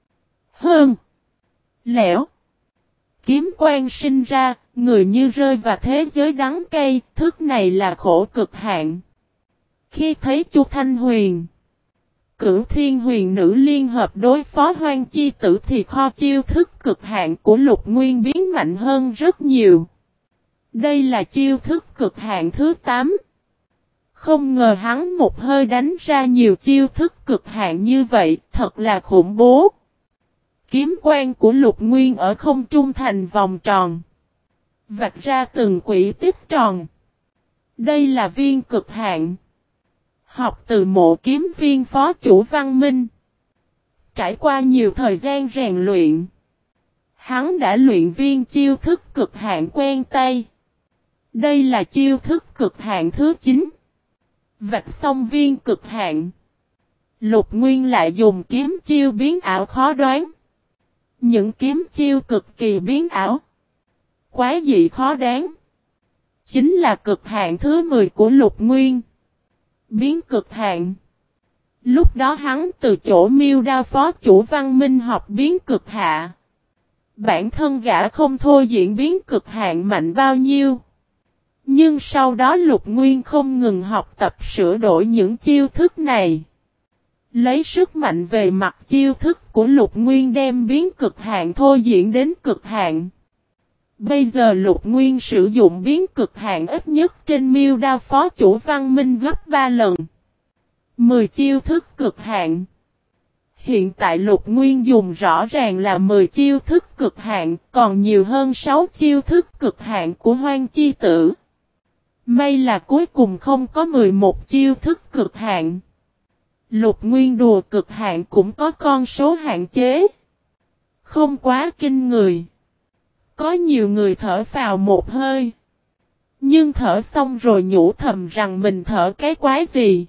Hơn. Lẻo. Kiếm quang sinh ra, người như rơi vào thế giới đắng cay, thức này là khổ cực hạn. Khi thấy Chu Thanh Huyền, Cửu Thiên Huyền Nữ liên hợp đối phó Hoang Chi Tử thì kho chiêu thức cực hạn của Lục Nguyên biến mạnh hơn rất nhiều. Đây là chiêu thức cực hạn thứ 8. Không ngờ hắn một hơi đánh ra nhiều chiêu thức cực hạn như vậy, thật là khủng bố. Kiếm quang của Lục Nguyên ở không trung thành vòng tròn. Vạch ra từng quỹ tích tròn. Đây là viên cực hạn. Học từ Mộ Kiếm Viên phó chủ Văn Minh. Trải qua nhiều thời gian rèn luyện. Hắn đã luyện viên chiêu thức cực hạn quen tay. Đây là chiêu thức cực hạn thứ 9. Vạch xong viên cực hạn. Lục Nguyên lại dùng kiếm chiêu biến ảo khó đoán. Những kiếm chiêu cực kỳ biến ảo. Quái dị khó đoán. Chính là cực hạn thứ 10 của Lục Nguyên. Biến cực hạn. Lúc đó hắn từ chỗ Miêu Đao phó chủ Văn Minh học biến cực hạ. Bản thân gã không thôi diễn biến cực hạn mạnh bao nhiêu. Nhưng sau đó Lục Nguyên không ngừng học tập sửa đổi những chiêu thức này. Lấy sức mạnh về mặt chiêu thức của Lục Nguyên đem biến cực hạn thôi diễn đến cực hạn. Bây giờ Lục Nguyên sử dụng biến cực hạn ít nhất trên miêu đao phó chủ Văn Minh gấp 3 lần. 10 chiêu thức cực hạn. Hiện tại Lục Nguyên dùng rõ ràng là 10 chiêu thức cực hạn, còn nhiều hơn 6 chiêu thức cực hạn của Hoang Chi Tử. May là cuối cùng không có 11 chiêu thức cực hạn. Lục Nguyên đùa cực hạn cũng có con số hạn chế. Không quá kinh người. Có nhiều người thở vào một hơi. Nhưng thở xong rồi nhủ thầm rằng mình thở cái quái gì.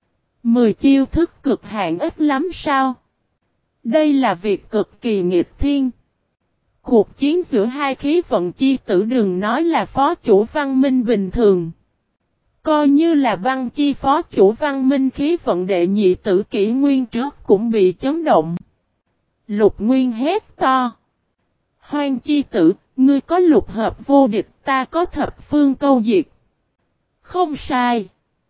10 chiêu thức cực hạn ít lắm sao? Đây là việc cực kỳ nghịch thiên. Cuộc chiến giữa hai khí vận chi tử đừng nói là phó chủ Văn Minh bình thường. Coi như là Văn Chi phó chủ Văn Minh khí vận đệ nhị tử kỷ nguyên trước cũng bị chấn động. Lục Nguyên hét to. Hoang Chi tử, ngươi có lục hợp vô địch, ta có thập phương câu diệt. Không sai.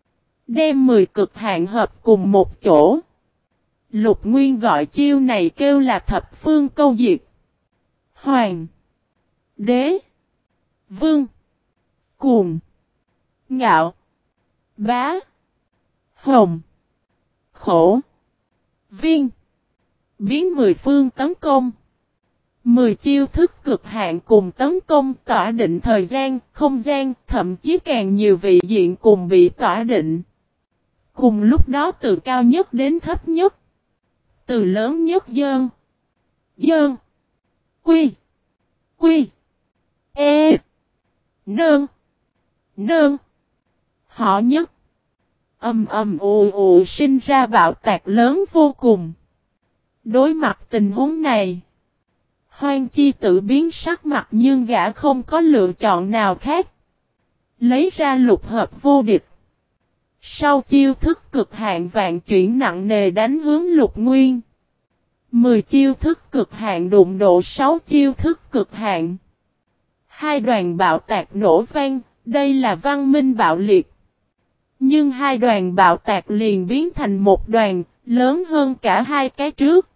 Đem 10 cực hạn hợp cùng một chỗ. Lục Nguyên gọi chiêu này kêu là thập phương câu diệt. Hoàng, đế, vương, cuồng, ngạo, bá, hồng, khổ, viên. Biến 10 phương tấn công. 10 chiêu thức cực hạn cùng tấn công tỏa định thời gian, không gian, thậm chí càng nhiều vị diện cùng bị tỏa định. Cùng lúc đó từ cao nhất đến thấp nhất. Từ lớn nhất dơn. Dơn. Quy. Quy. E. Nơn. Nơn. Họ nhất. Ù sinh ra bạo tạc lớn vô cùng. Đối mặt tình huống này. Hoang Chi Tử biến sắc mặt nhưng gã không có lựa chọn nào khác. Lấy ra lục hợp vô địch. Sau chiêu thức cực hạn vạn chuyển nặng nề đánh hướng Lục Nguyên. 10 chiêu thức cực hạn đụng độ 6 chiêu thức cực hạn. Hai đoàn bạo tạc nổ vang, đây là văn minh bạo liệt. Nhưng hai đoàn bạo tạc liền biến thành một đoàn, lớn hơn cả hai cái trước.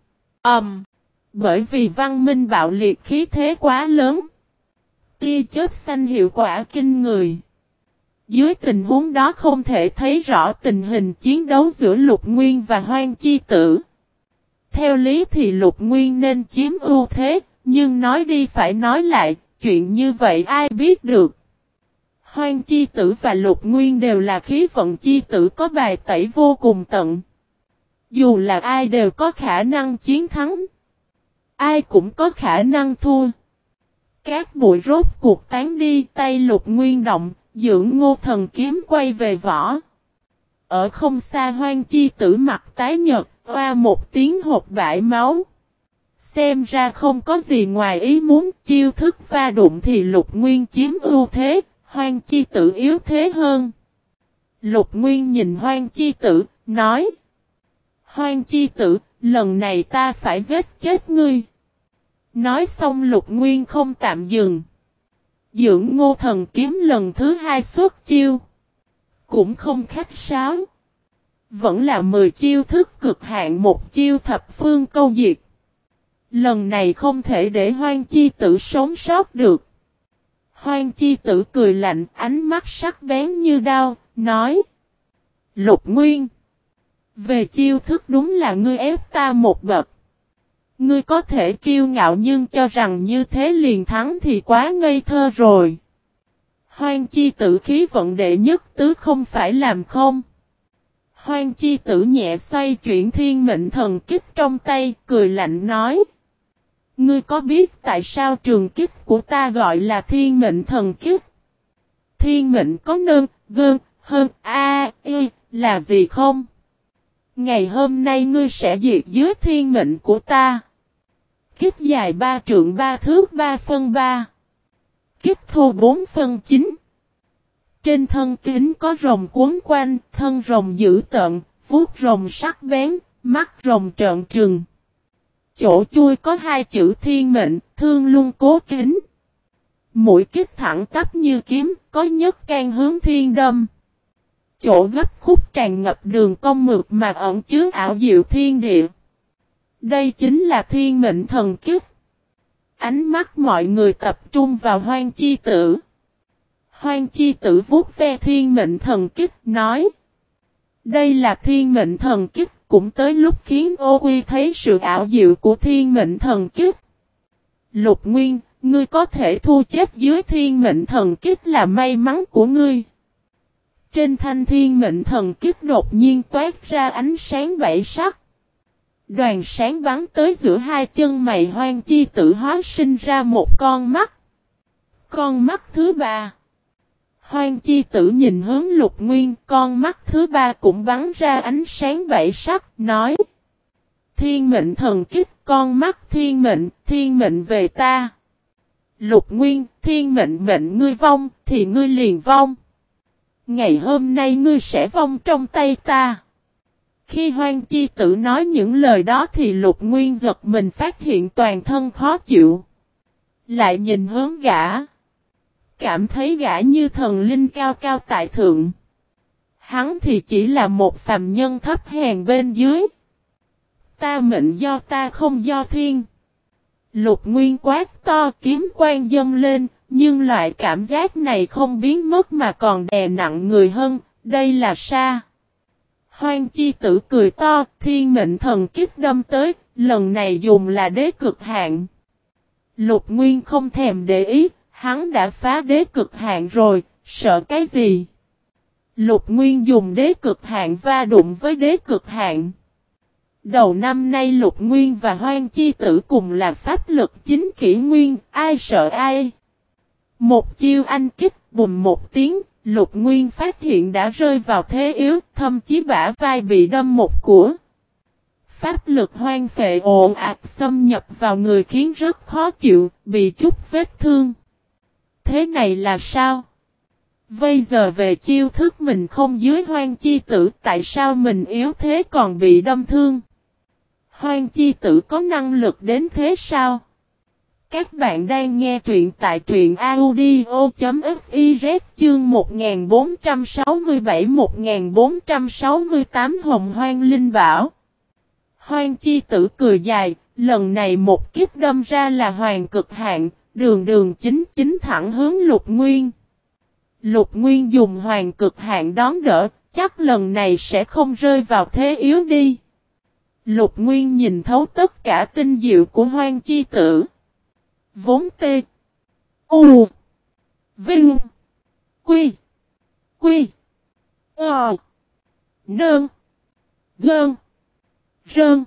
Bởi vì văn minh bạo liệt khí thế quá lớn. Tia chớp xanh hiệu quả kinh người. Dưới tình huống đó không thể thấy rõ tình hình chiến đấu giữa Lục Nguyên và Hoang Chi Tử. Theo lý thì Lục Nguyên nên chiếm ưu thế, nhưng nói đi phải nói lại, chuyện như vậy ai biết được. Hoang Chi Tử và Lục Nguyên đều là khí vận chi tử có bài tẩy vô cùng tận. Dù là ai đều có khả năng chiến thắng. Ai cũng có khả năng thua. Các bụi rốt cuộc tán đi, tay Lục Nguyên động, dưỡng Ngô Thần kiếm quay về vỏ. Ở không xa Hoang Chi Tử mặt tái nhợt, oa một tiếng hột bãi máu. Xem ra không có gì ngoài ý muốn, chiêu thức va đụng thì Lục Nguyên chiếm ưu thế, Hoang Chi Tử yếu thế hơn. Lục Nguyên nhìn Hoang Chi Tử, nói. Hoang Chi Tử, lần này ta phải giết chết ngươi. Nói xong Lục Nguyên không tạm dừng. Dưỡng Ngô Thần kiếm lần thứ 2 xuất chiêu. Cũng không khách sáo. Vẫn là 10 chiêu thức cực hạn, một chiêu thập phương câu diệt. Lần này không thể để Hoang Chi Tử sống sót được. Hoang Chi Tử cười lạnh, ánh mắt sắc bén như đao, nói. Lục Nguyên. Về chiêu thức đúng là ngươi ép ta một bậc. Ngươi có thể kiêu ngạo nhưng cho rằng như thế liền thắng thì quá ngây thơ rồi. Hoang Chi Tử khí vận đệ nhất tứ không phải làm không. Hoang Chi Tử nhẹ xoay chuyển thiên mệnh thần kích trong tay, cười lạnh nói. Ngươi có biết tại sao trường kích của ta gọi là thiên mệnh thần kích? Thiên mệnh có nơn, gơn, hơn, y, là gì không? Ngày hôm nay ngươi sẽ diệt dưới thiên mệnh của ta. Kích dài 3 trượng 3 thước 3 phân 3. Kích thô 4 phân 9. Trên thân kính có rồng cuốn quanh, thân rồng dữ tợn, vuốt rồng sắc bén, mắt rồng trợn trừng. Chỗ chui có 2 chữ thiên mệnh, thương luân cố kính. Mũi kích thẳng tắp như kiếm, có nhất can hướng thiên đâm. Chỗ gấp khúc tràn ngập đường cong mượt mà ẩn chứa ảo diệu thiên địa. Đây chính là thiên mệnh thần kích. Ánh mắt mọi người tập trung vào Hoang Chi Tử. Hoang Chi Tử vuốt ve thiên mệnh thần kích, nói. Đây là thiên mệnh thần kích, cũng tới lúc khiến Ô Quy thấy sự ảo diệu của thiên mệnh thần kích. Lục Nguyên, ngươi có thể thu chết dưới thiên mệnh thần kích là may mắn của ngươi. Trên thanh thiên mệnh thần kích đột nhiên toát ra ánh sáng bảy sắc. Đoàn sáng bắn tới giữa hai chân mày Hoang Chi Tử hóa sinh ra một con mắt. Con mắt thứ ba. Hoang Chi Tử nhìn hướng Lục Nguyên, con mắt thứ ba cũng bắn ra ánh sáng bảy sắc, nói. Thiên mệnh thần kích, con mắt thiên mệnh về ta. Lục Nguyên, thiên mệnh ngươi vong, thì ngươi liền vong. Ngày hôm nay ngươi sẽ vong trong tay ta. Khi Hoang Chi Tử nói những lời đó thì Lục Nguyên giật mình phát hiện toàn thân khó chịu. Lại nhìn hướng gã. Cảm thấy gã như thần linh cao cao tại thượng. Hắn thì chỉ là một phàm nhân thấp hèn bên dưới. Ta mệnh do ta không do thiên. Lục Nguyên quát to, kiếm quang dâng lên, nhưng loại cảm giác này không biến mất mà còn đè nặng người hơn, đây là sa. Hoang Chi Tử cười to, thiên mệnh thần kích đâm tới, lần này dùng là đế cực hạn. Lục Nguyên không thèm để ý, hắn đã phá đế cực hạn rồi, sợ cái gì? Lục Nguyên dùng đế cực hạn va đụng với đế cực hạn. Đầu năm nay Lục Nguyên và Hoang Chi Tử cùng là pháp lực chính kỷ nguyên, ai sợ ai? Một chiêu anh kích, bùm một tiếng, Lục Nguyên phát hiện đã rơi vào thế yếu, thậm chí bả vai bị đâm một của. Pháp lực hoang phệ ồn ạt xâm nhập vào người khiến rất khó chịu, bị chút vết thương. Thế này là sao? Bây giờ về chiêu thức mình không dưới Hoang Chi Tử, tại sao mình yếu thế còn bị đâm thương? Hoang Chi Tử có năng lực đến thế sao? Các bạn đang nghe truyện tại truyện audio.fiz chương 1467-1468 Hồng Hoang Linh Bảo. Hoang Chi Tử cười dài, lần này một kiếp đâm ra là hoàng cực hạn, đường chính thẳng hướng Lục Nguyên. Lục Nguyên dùng hoàng cực hạn đón đỡ, chắc lần này sẽ không rơi vào thế yếu đi. Lục Nguyên nhìn thấu tất cả tinh diệu của Hoang Chi Tử. Vốn tê. U. Vinh. Quy. Quy. Ờ. Nơn. Gơn. Rơn.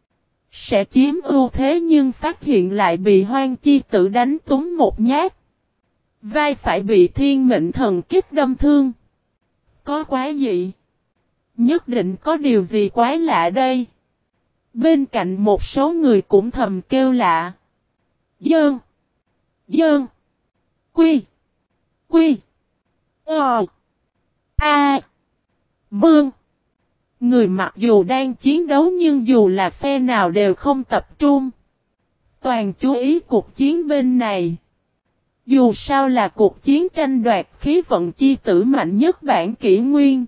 Sẽ chiếm ưu thế nhưng phát hiện lại bị Hoang Chi Tử đánh trúng một nhát. Vai phải bị thiên mệnh thần kích đâm thương. Có quái gì? Nhất định có điều gì quái lạ đây. Bên cạnh một số người cũng thầm kêu lạ. Dơn. Dơn. Quy. Quy. Ờ. A. Mương. Người mặc dù đang chiến đấu nhưng dù là phe nào đều không tập trung. Toàn chú ý cuộc chiến bên này. Dù sao là cuộc chiến tranh đoạt khí vận chi tử mạnh nhất bản kỷ nguyên.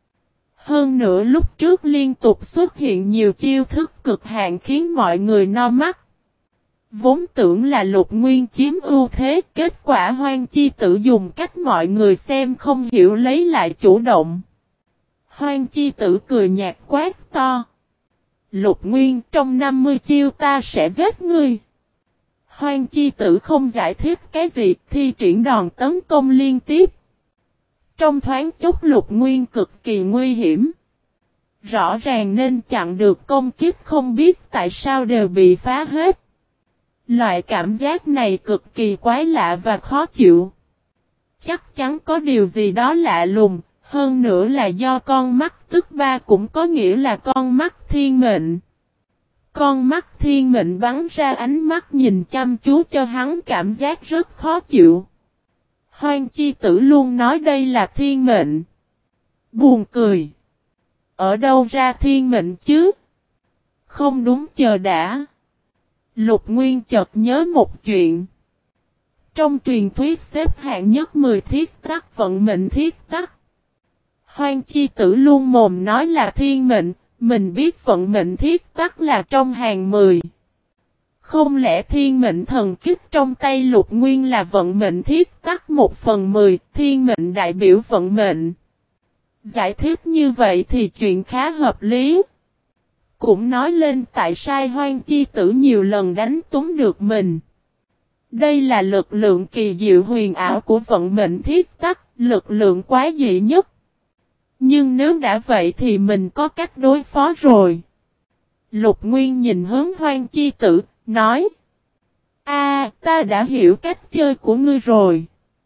Hơn nữa lúc trước liên tục xuất hiện nhiều chiêu thức cực hạn khiến mọi người no mắt. Vốn tưởng là Lục Nguyên chiếm ưu thế, kết quả Hoang Chi Tử dùng cách mọi người xem không hiểu lấy lại chủ động. Hoang Chi Tử cười nhạt quát to. Lục Nguyên, trong 50 chiêu ta sẽ giết ngươi. Hoang Chi Tử không giải thích cái gì, thi triển đòn tấn công liên tiếp. Trong thoáng chốc Lục Nguyên cực kỳ nguy hiểm. Rõ ràng nên chặn được công kích không biết tại sao đều bị phá hết. Loại cảm giác này cực kỳ quái lạ và khó chịu. Chắc chắn có điều gì đó lạ lùng, hơn nữa là do con mắt tức ba cũng có nghĩa là con mắt thiên mệnh. Con mắt thiên mệnh bắn ra ánh mắt nhìn chăm chú cho hắn cảm giác rất khó chịu. Hoang Chi Tử luôn nói đây là thiên mệnh. Buồn cười. Ở đâu ra thiên mệnh chứ? Không đúng chờ đã. Lục Nguyên chợt nhớ một chuyện. Trong truyền thuyết xếp hạng nhất 10 thiết tắc vận mệnh thiết tắc. Hoang Chi Tử luôn mồm nói là thiên mệnh, mình biết vận mệnh thiết tắc là trong hàng 10. Không lẽ thiên mệnh thần kích trong tay Lục Nguyên là vận mệnh thiết tắc 1/10, thiên mệnh đại biểu vận mệnh? Giải thích như vậy thì chuyện khá hợp lý. Cũng nói lên tại sao Hoang Chi Tử nhiều lần đánh trúng được mình. Đây là lực lượng kỳ diệu huyền ảo của vận mệnh thiết tắc, lực lượng quá dị nhất. Nhưng nếu đã vậy thì mình có cách đối phó rồi. Lục Nguyên nhìn hướng Hoang Chi Tử, nói: ta đã hiểu cách chơi của ngươi rồi.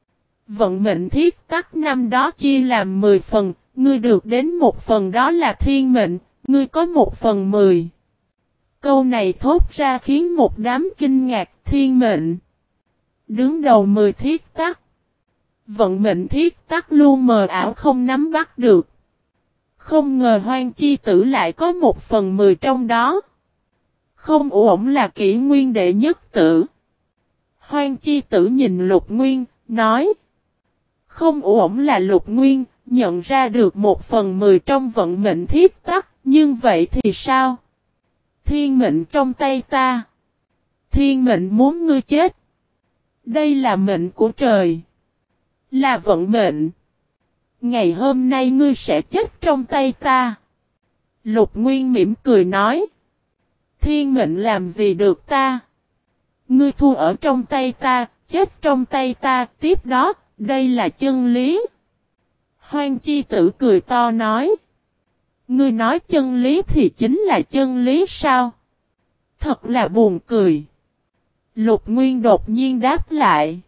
Vận mệnh thiết tắc năm đó chia làm 10 phần, ngươi được đến 1 phần đó là thiên mệnh, ngươi có 1/10. Câu này thốt ra khiến một đám kinh ngạc. Thiên mệnh đứng đầu 10 thiết tắc. Vận mệnh thiết tắc luôn mờ ảo không nắm bắt được. Không ngờ Hoang Chi Tử lại có 1/10 trong đó. Không ổn là kỷ nguyên đệ nhất tử. Hoang Chi Tử nhìn Lục Nguyên, nói: không ổn là Lục Nguyên, nhận ra được 1/10 trong vận mệnh thiết tắc, nhưng vậy thì sao? Thiên mệnh trong tay ta. Thiên mệnh muốn ngươi chết. Đây là mệnh của trời. Là vận mệnh. Ngày hôm nay ngươi sẽ chết trong tay ta. Lục Nguyên mỉm cười nói: thiên mệnh làm gì được ta? Ngươi thua ở trong tay ta, chết trong tay ta, tiếp đó, đây là chân lý. Hoang Chi Tử cười to nói: ngươi nói chân lý thì chính là chân lý sao? Thật là buồn cười. Lục Nguyên đột nhiên đáp lại: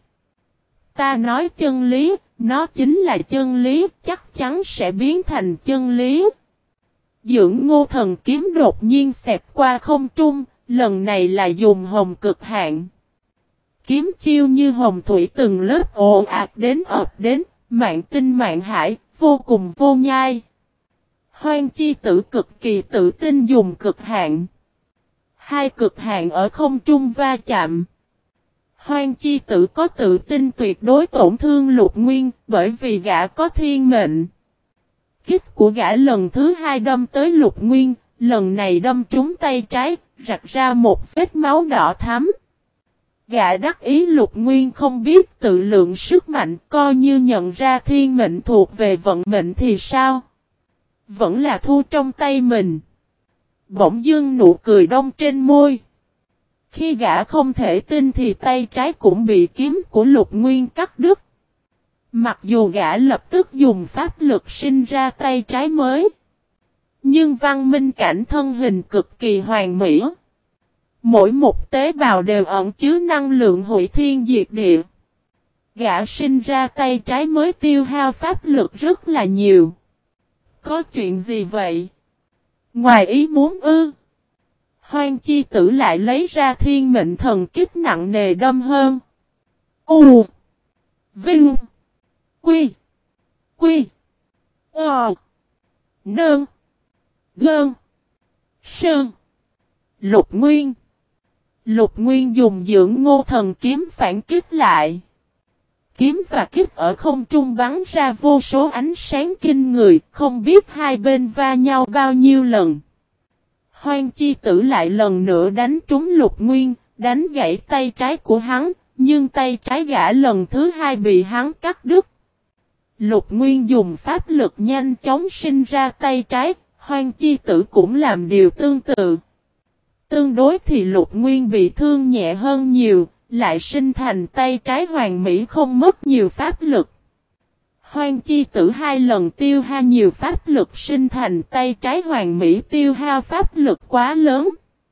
ta nói chân lý, nó chính là chân lý, chắc chắn sẽ biến thành chân lý. Dưỡng Ngô Thần kiếm đột nhiên xẹt qua không trung, lần này là dùng hồng cực hạn. Kiếm chiêu như hồng thủy từng lớp ồ ạt đến ập đến, mạn tinh mạn hải, vô cùng vô nhai. Hoang Chi Tử cực kỳ tự tin dùng cực hạn. Hai cực hạn ở không trung va chạm. Hoang Chi Tử có tự tin tuyệt đối tổn thương Lục Nguyên, bởi vì gã có thiên mệnh. Kích của gã lần thứ 2 đâm tới Lục Nguyên, lần này đâm trúng tay trái, rạch ra một vết máu đỏ thắm. Gã đắc ý Lục Nguyên không biết tự lượng sức mạnh, coi như nhận ra thiên mệnh thuộc về vận mệnh thì sao? Vẫn là thu trong tay mình. Bỗng dưng nụ cười đông trên môi. Khi gã không thể tin thì tay trái cũng bị kiếm của Lục Nguyên cắt đứt. Mặc dù gã lập tức dùng pháp lực sinh ra tay trái mới. Nhưng văn minh cảnh thân hình cực kỳ hoàn mỹ. Mỗi một tế bào đều ẩn chứa năng lượng hủy thiên diệt địa. Gã sinh ra tay trái mới tiêu hao pháp lực rất là nhiều. Có chuyện gì vậy? Ngoài ý muốn ư? Hoang Chi Tử lại lấy ra thiên mệnh thần kích nặng nề đâm hơn. U Vinh Quy Quy Ờ Nơn Gơn Sơn Lục Nguyên. Lục Nguyên dùng dưỡng Ngô Thần kiếm phản kích lại. Kiếm và kích ở không trung bắn ra vô số ánh sáng kinh người, không biết hai bên va nhau bao nhiêu lần. Hoang Chi Tử lại lần nữa đánh trúng Lục Nguyên, đánh gãy tay trái của hắn, nhưng tay trái gã lần thứ 2 bị hắn cắt đứt. Lục Nguyên dùng pháp lực nhanh chóng sinh ra tay trái, Hoang Chi Tử cũng làm điều tương tự. Tương đối thì Lục Nguyên bị thương nhẹ hơn nhiều, lại sinh thành tay trái hoàn mỹ không mất nhiều pháp lực. Hoang Chi Tử 2 lần tiêu hao nhiều pháp lực sinh thành tay trái hoàn mỹ tiêu hao pháp lực quá lớn.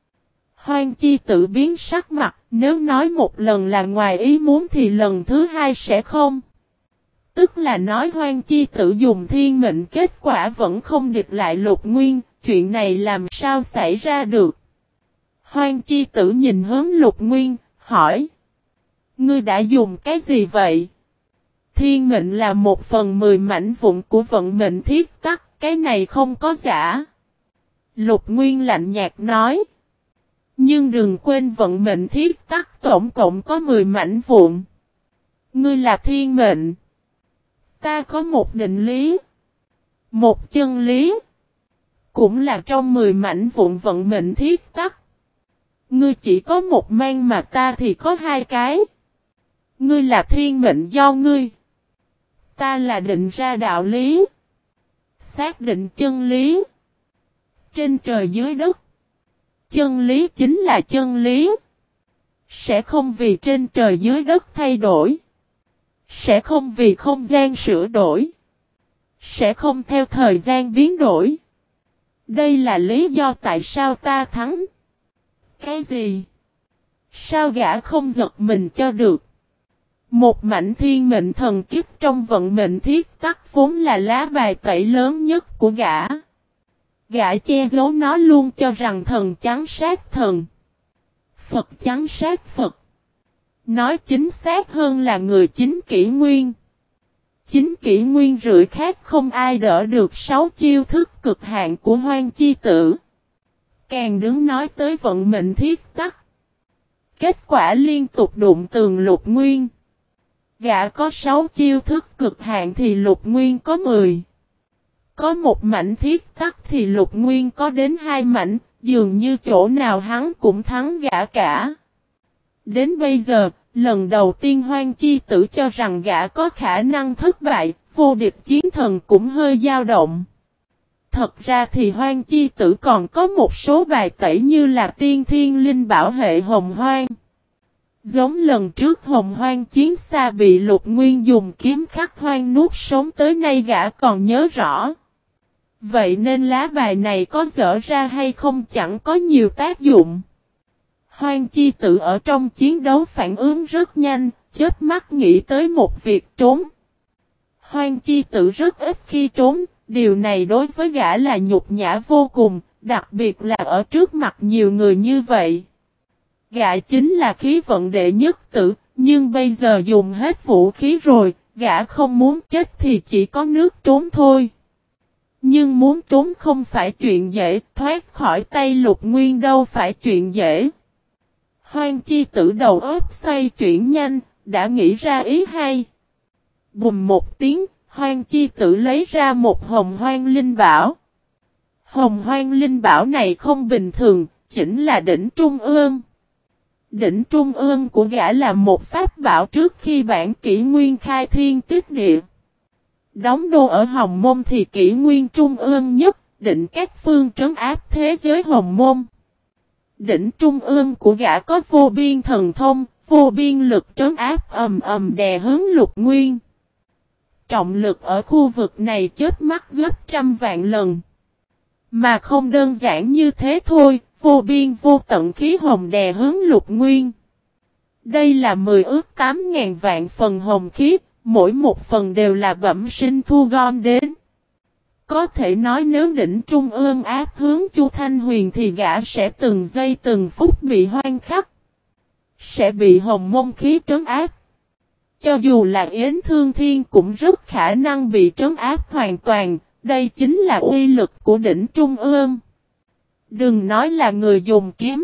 Hoang Chi Tử biến sắc mặt, nếu nói một lần là ngoài ý muốn thì lần thứ 2 sẽ không. Tức là nói Hoang Chi Tử dùng thiên mệnh kết quả vẫn không địch lại Lục Nguyên, chuyện này làm sao xảy ra được. Hoang Chi Tử nhìn hướng Lục Nguyên, hỏi: ngươi đã dùng cái gì vậy? Thiên mệnh là 1/10 mảnh vụn của vận mệnh thiết tắc, cái này không có giả. Lục Nguyên lạnh nhạt nói: nhưng đừng quên vận mệnh thiết tắc tổng cộng có 10 mảnh vụn. Ngươi là thiên mệnh. Ta có một định lý. Một chân lý. Cũng là trong 10 mảnh vụn vận mệnh thiết tắc. Ngươi chỉ có một mang mà ta thì có 2 cái. Ngươi là thiên mệnh do ngươi. Ta là định ra đạo lý. Xác định chân lý. Trên trời dưới đất. Chân lý chính là chân lý. Sẽ không vì trên trời dưới đất thay đổi. Sẽ không vì không gian sửa đổi. Sẽ không theo thời gian biến đổi. Đây là lý do tại sao ta thắng. Cái gì? Sao gã không giật mình cho được? Một mảnh thiên mệnh thần kiếp trong vận mệnh thiết tắc vốn là lá bài tẩy lớn nhất của gã. Gã che giấu nó luôn cho rằng thần chắn sát thần. Phật chắn sát Phật. Nói chính xác hơn là người chính kỷ nguyên. Chính kỷ nguyên rưỡi khác không ai đỡ được 6 chiêu thức cực hạn của Hoang Chi Tử. Càng đứng nói tới vận mệnh thiết tắc. Kết quả liên tục đụng tường Lục Nguyên. Gã có 6 chiêu thức cực hạn thì Lục Nguyên có 10. Có một mảnh thiết tắc thì Lục Nguyên có đến 2 mảnh, dường như chỗ nào hắn cũng thắng gã cả. Đến bây giờ, lần đầu tiên Hoang Chi Tử cho rằng gã có khả năng thất bại, vô địch chiến thần cũng hơi dao động. Thật ra thì Hoang Chi Tử còn có một số bài tẩy như là tiên thiên linh bảo hệ hồng hoang. Giống lần trước hồng hoang chiến xa bị Lục Nguyên dùng kiếm khắc hoang nuốt sống tới nay gã còn nhớ rõ. Vậy nên lá bài này có dở ra hay không chẳng có nhiều tác dụng. Hoang Chi Tử ở trong chiến đấu phản ứng rất nhanh, chớp mắt nghĩ tới một việc trốn. Hoang Chi Tử rất ít khi trốn, điều này đối với gã là nhục nhã vô cùng, đặc biệt là ở trước mặt nhiều người như vậy. Gã chính là khí vận đệ nhất tử, nhưng bây giờ dùng hết vũ khí rồi, gã không muốn chết thì chỉ có nước trốn thôi. Nhưng muốn trốn không phải chuyện dễ, thoát khỏi tay Lục Nguyên đâu phải chuyện dễ. Hoang Chi Tử đầu óc xoay chuyển nhanh, đã nghĩ ra ý hay. Bùm một tiếng, Hoang Chi Tử lấy ra một hồng hoang linh bảo. Hồng hoang linh bảo này không bình thường, chính là đỉnh trung ương. Đỉnh trung ương của gã là một pháp bảo trước khi bản kỷ nguyên khai thiên tích địa. Đóng đô ở Hồng Môn thì kỷ nguyên trung ương nhất, định các phương trấn áp thế giới Hồng Môn. Đỉnh trung ương của gã có vô biên thần thông, vô biên lực trấn áp đè hướng Lục Nguyên. Trọng lực ở khu vực này chết mắt gấp trăm vạn lần. Mà không đơn giản như thế thôi, vô biên vô tận khí hồng đè hướng Lục Nguyên. Đây là 10 ước 8.000 vạn phần hồng khí, mỗi một phần đều là bẩm sinh thu gom đến. Có thể nói nếu đỉnh trung ương áp hướng Chu Thanh Huyền thì gã sẽ từng giây từng phút bị hoang khắc. Sẽ bị hồng môn khí trấn áp. Cho dù là Yến Thương Thiên cũng rất khả năng bị trấn áp hoàn toàn, đây chính là uy lực của đỉnh trung ương. Đừng nói là người dùng kiếm.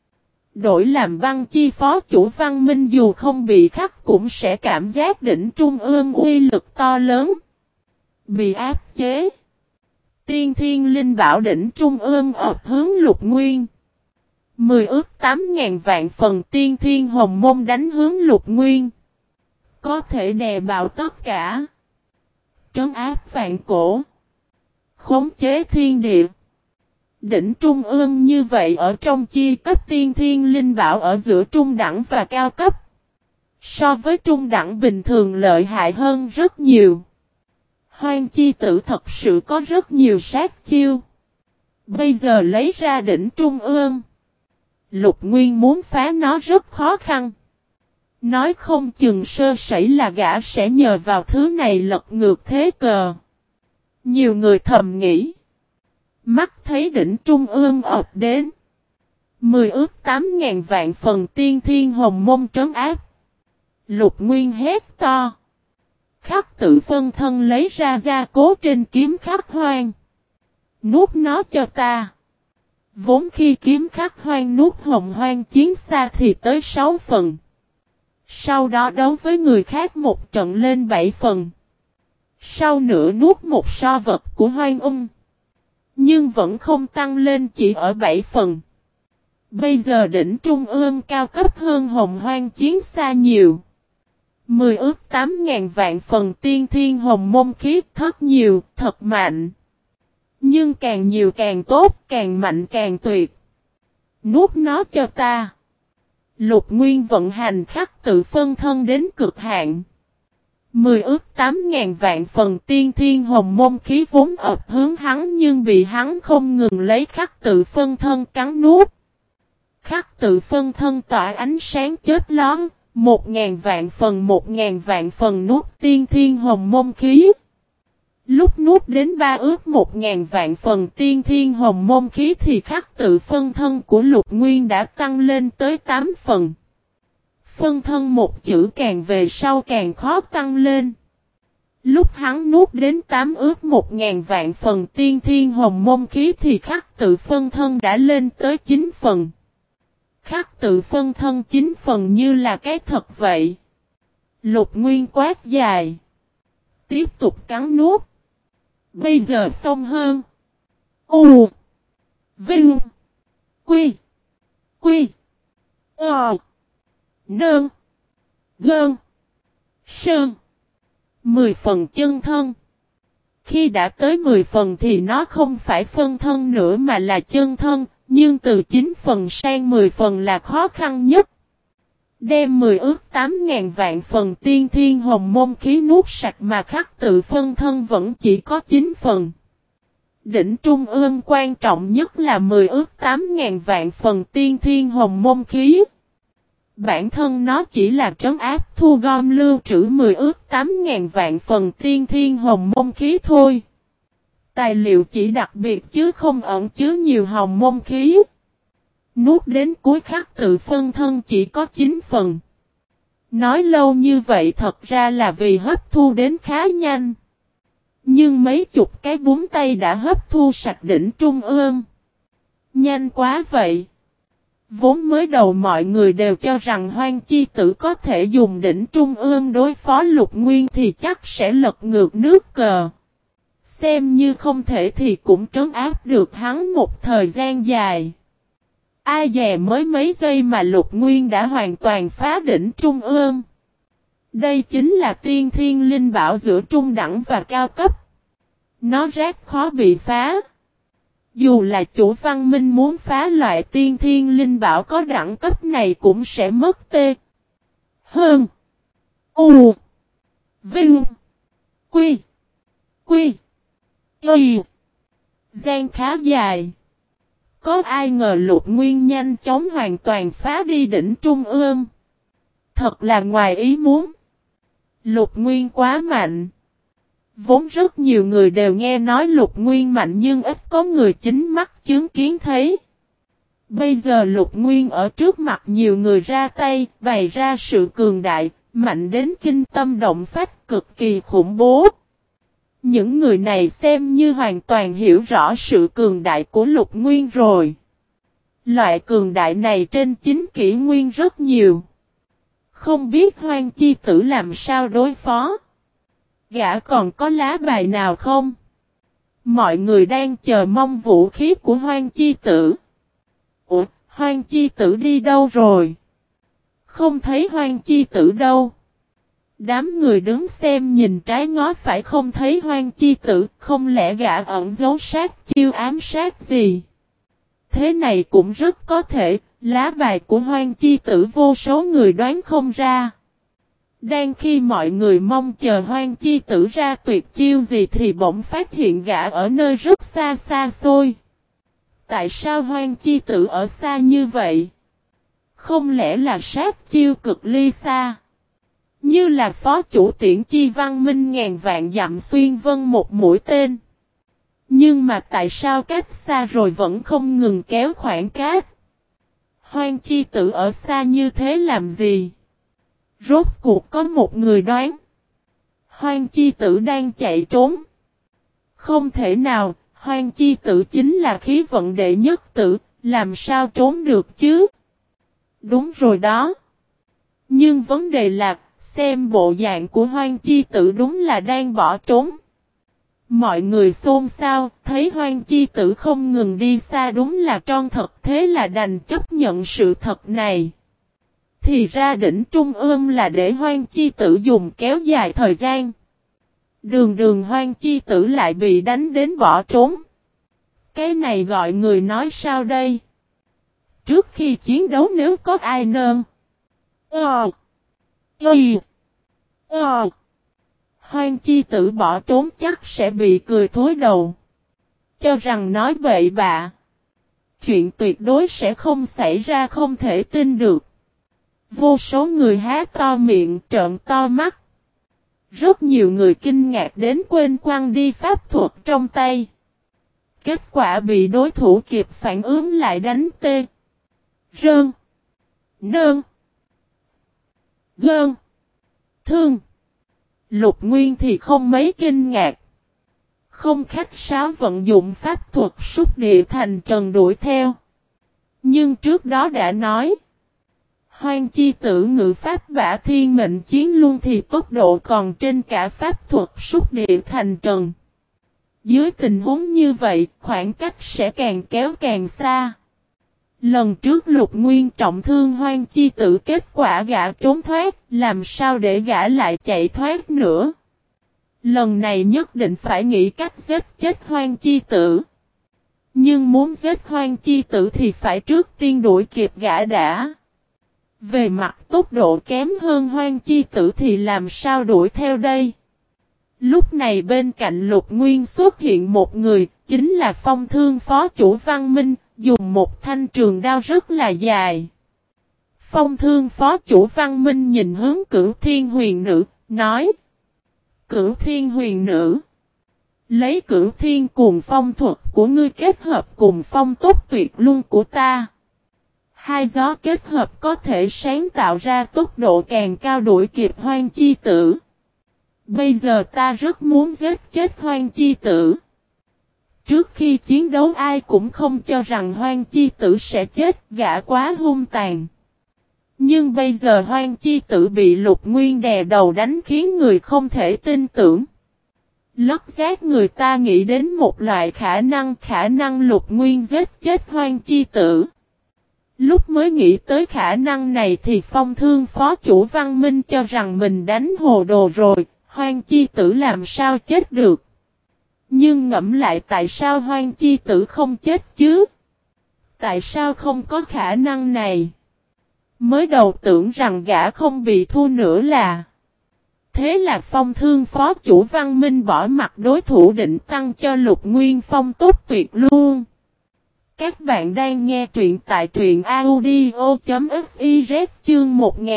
Đổi làm Văn Chi phó chủ Văn Minh dù không bị khắc cũng sẽ cảm giác đỉnh trung ương uy lực to lớn. Bị áp chế. Tiên thiên linh bảo đỉnh trung ương ập hướng Lục Nguyên. 10 ước 8.000 vạn phần tiên thiên hồng môn đánh hướng Lục Nguyên. Có thể đè bạo tất cả. Trấn áp vạn cổ. Khống chế thiên địa. Đỉnh trung ương như vậy ở trong chia cấp tiên thiên linh bảo ở giữa trung đẳng và cao cấp. So với trung đẳng bình thường lợi hại hơn rất nhiều. Hoang Chi Tử thật sự có rất nhiều sát chiêu. Bây giờ lấy ra đỉnh trung ương. Lục Nguyên muốn phá nó rất khó khăn. Nói không chừng sơ sẩy là gã sẽ nhờ vào thứ này lật ngược thế cờ. Nhiều người thầm nghĩ. Mắt thấy đỉnh trung ương ập đến. 10 ước 8.000 vạn phần tiên thiên hồng môn trấn áp. Lục Nguyên hét to. Khắc tự phân thân lấy ra gia cố trên kiếm khắc hoang. Nuốt nó cho ta. Vốn khi kiếm khắc hoang nuốt hồng hoang chiến xa thì tới 6 phần. Sau đó đấu với người khác một trận lên 7 phần. Sau nữa nuốt một so vật của Hoang Ung. Nhưng vẫn không tăng lên, chỉ ở 7 phần. Bây giờ đỉnh trung ương cao cấp hơn Hồng Hoang Chiến xa nhiều. 10 ước 8.000 vạn phần tiên thiên hồng môn khí thất nhiều, thật mạnh. Nhưng càng nhiều càng tốt, càng mạnh càng tuyệt. Nuốt nó cho ta. Lục Nguyên vận hành khắc tự phân thân đến cực hạn. 10 ước 8.000 vạn phần tiên thiên hồng môn khí vốn ập hướng hắn, nhưng bị hắn không ngừng lấy khắc tự phân thân cắn nuốt. Khắc tự phân thân tỏa ánh sáng chết lón, 1.000 vạn phần nuốt tiên thiên hồng môn khí. Lúc nuốt đến 3 ước 1.000 vạn phần tiên thiên hồng môn khí thì khắc tự phân thân của Lục Nguyên đã tăng lên tới 8 phần. Phân thân một chữ càng về sau càng khó tăng lên. Lúc hắn nuốt đến 8 ước 1.000 vạn phần tiên thiên hồng môn khí thì khắc tự phân thân đã lên tới 9 phần. Khắc tự phân thân 9 phần như là cái thật vậy. Lục Nguyên quát dài. Tiếp tục cắn nuốt. Bây giờ xong hơn. U. Vinh. Quy. Quy. Ờ. Nơn. Gơn. Sơn. 10 phần chân thân. Khi đã tới 10 phần thì nó không phải phân thân nữa mà là chân thân. Nhưng từ 9 phần sang 10 phần là khó khăn nhất. Đem 10 ước 8.000 vạn phần tiên thiên hồng môn khí nuốt sạch mà khắc tự phân thân vẫn chỉ có 9 phần. Đỉnh trung ương quan trọng nhất là 10 ước 8.000 vạn phần tiên thiên hồng môn khí. Bản thân nó chỉ là trấn áp thu gom lưu trữ 10 ước 8.000 vạn phần tiên thiên hồng môn khí thôi. Tài liệu chỉ đặc biệt chứ không ẩn chứa nhiều hồng môn khí. Nuốt đến cuối khắc tự phân thân chỉ có 9 phần. Nói lâu như vậy thật ra là vì hấp thu đến khá nhanh. Nhưng mấy chục cái búng tay đã hấp thu sạch đỉnh trung ương. Nhanh quá vậy. Vốn mới đầu mọi người đều cho rằng Hoang Chi Tử có thể dùng đỉnh trung ương đối phó Lục Nguyên thì chắc sẽ lật ngược nước cờ. Xem như không thể thì cũng trấn áp được hắn một thời gian dài. Ai dè mới mấy giây mà Lục Nguyên đã hoàn toàn phá đỉnh trung ương. Đây chính là tiên thiên linh bảo giữa trung đẳng và cao cấp. Nó rất khó bị phá. Dù là chủ văn minh muốn phá loại tiên thiên linh bảo có đẳng cấp này cũng sẽ mất tê. Hơn. U. Vinh. Quy. Quy. Y. Gian khá dài. Có ai ngờ Lục Nguyên nhanh chóng hoàn toàn phá đi đỉnh trung ương. Thật là ngoài ý muốn. Lục Nguyên quá mạnh. Vốn rất nhiều người đều nghe nói Lục Nguyên mạnh nhưng ít có người chính mắt chứng kiến thấy. Bây giờ Lục Nguyên ở trước mặt nhiều người ra tay, bày ra sự cường đại, mạnh đến kinh tâm động phách cực kỳ khủng bố. Những người này xem như hoàn toàn hiểu rõ sự cường đại của Lục Nguyên rồi. Loại cường đại này trên chính kỷ nguyên rất nhiều. Không biết Hoang Chi Tử làm sao đối phó. Gã còn có lá bài nào không? Mọi người đang chờ mong vũ khí của Hoang Chi Tử. Ủa, Hoang Chi Tử đi đâu rồi? Không thấy Hoang Chi Tử đâu. Đám người đứng xem nhìn trái ngó phải không thấy Hoang Chi Tử, không lẽ gã ẩn giấu sát chiêu ám sát gì? Thế này cũng rất có thể, lá bài của Hoang Chi Tử vô số người đoán không ra. Đang khi mọi người mong chờ Hoang Chi Tử ra tuyệt chiêu gì thì bỗng phát hiện gã ở nơi rất xa xa xôi. Tại sao Hoang Chi Tử ở xa như vậy? Không lẽ là sát chiêu cực ly xa? Như là phó chủ tiễn chi văn minh ngàn vạn dặm xuyên vân một mũi tên. Nhưng mà tại sao cách xa rồi vẫn không ngừng kéo khoảng cách? Hoang Chi Tử ở xa như thế làm gì? Rốt cuộc có một người đoán. Hoang Chi Tử đang chạy trốn. Không thể nào, Hoang Chi Tử chính là khí vận đệ nhất tử, làm sao trốn được chứ? Đúng rồi đó. Nhưng vấn đề là, xem bộ dạng của Hoang Chi Tử đúng là đang bỏ trốn. Mọi người xôn xao, thấy Hoang Chi Tử không ngừng đi xa đúng là tròn thật, thế là đành chấp nhận sự thật này. Thì ra đỉnh trung ương là để Hoang Chi Tử dùng kéo dài thời gian. Đường đường Hoang Chi Tử lại bị đánh đến bỏ trốn. Cái này gọi người nói sao đây? Trước khi chiến đấu nếu có ai nơn Hoang Chi Tử bỏ trốn chắc sẽ bị cười thối đầu. Cho rằng nói bậy bạ. Chuyện tuyệt đối sẽ không xảy ra, không thể tin được. Vô số người há to miệng trợn to mắt. Rất nhiều người kinh ngạc đến quên quăng đi pháp thuật trong tay. Kết quả bị đối thủ kịp phản ứng lại đánh tê. Rơn. Nơn. Gơn. Thương. Lục Nguyên thì không mấy kinh ngạc. Không khách sáo vận dụng pháp thuật xúc địa thành trần đuổi theo. Nhưng trước đó đã nói. Hoang Chi Tử ngự pháp bả thiên mệnh chiến luôn thì tốc độ còn trên cả pháp thuật xúc địa thành trần. Dưới tình huống như vậy, khoảng cách sẽ càng kéo càng xa. Lần trước Lục Nguyên trọng thương Hoang Chi Tử, kết quả gã trốn thoát, làm sao để gã lại chạy thoát nữa. Lần này nhất định phải nghĩ cách giết chết Hoang Chi Tử. Nhưng muốn giết Hoang Chi Tử thì phải trước tiên đuổi kịp gã đã. Về mặt tốc độ kém hơn Hoang Chi Tử thì làm sao đuổi theo đây? Lúc này bên cạnh Lục Nguyên xuất hiện một người, chính là Phong Thương phó chủ Văn Minh, dùng một thanh trường đao rất là dài. Phong Thương phó chủ Văn Minh nhìn hướng Cửu Thiên Huyền Nữ, nói: Cửu Thiên Huyền Nữ, lấy Cửu Thiên cùng phong thuật của ngươi kết hợp cùng phong tốc tuyệt luân của ta. Hai gió kết hợp có thể sáng tạo ra tốc độ càng cao đuổi kịp Hoang Chi Tử. Bây giờ ta rất muốn giết chết Hoang Chi Tử. Trước khi chiến đấu ai cũng không cho rằng Hoang Chi Tử sẽ chết, gã quá hung tàn. Nhưng bây giờ Hoang Chi Tử bị Lục Nguyên đè đầu đánh khiến người không thể tin tưởng. Lất giác người ta nghĩ đến một loại khả năng Lục Nguyên giết chết Hoang Chi Tử. Lúc mới nghĩ tới khả năng này thì Phong Thương phó chủ Văn Minh cho rằng mình đánh hồ đồ rồi, Hoang Chi Tử làm sao chết được. Nhưng ngẫm lại tại sao Hoang Chi Tử không chết chứ? Tại sao không có khả năng này? Mới đầu tưởng rằng gã không bị thua nữa là. Thế là Phong Thương phó chủ Văn Minh bỏ mặt đối thủ định tăng cho Lục Nguyên phong tốt tuyệt luôn. Các bạn đang nghe truyện tại truyện audio.fiz chương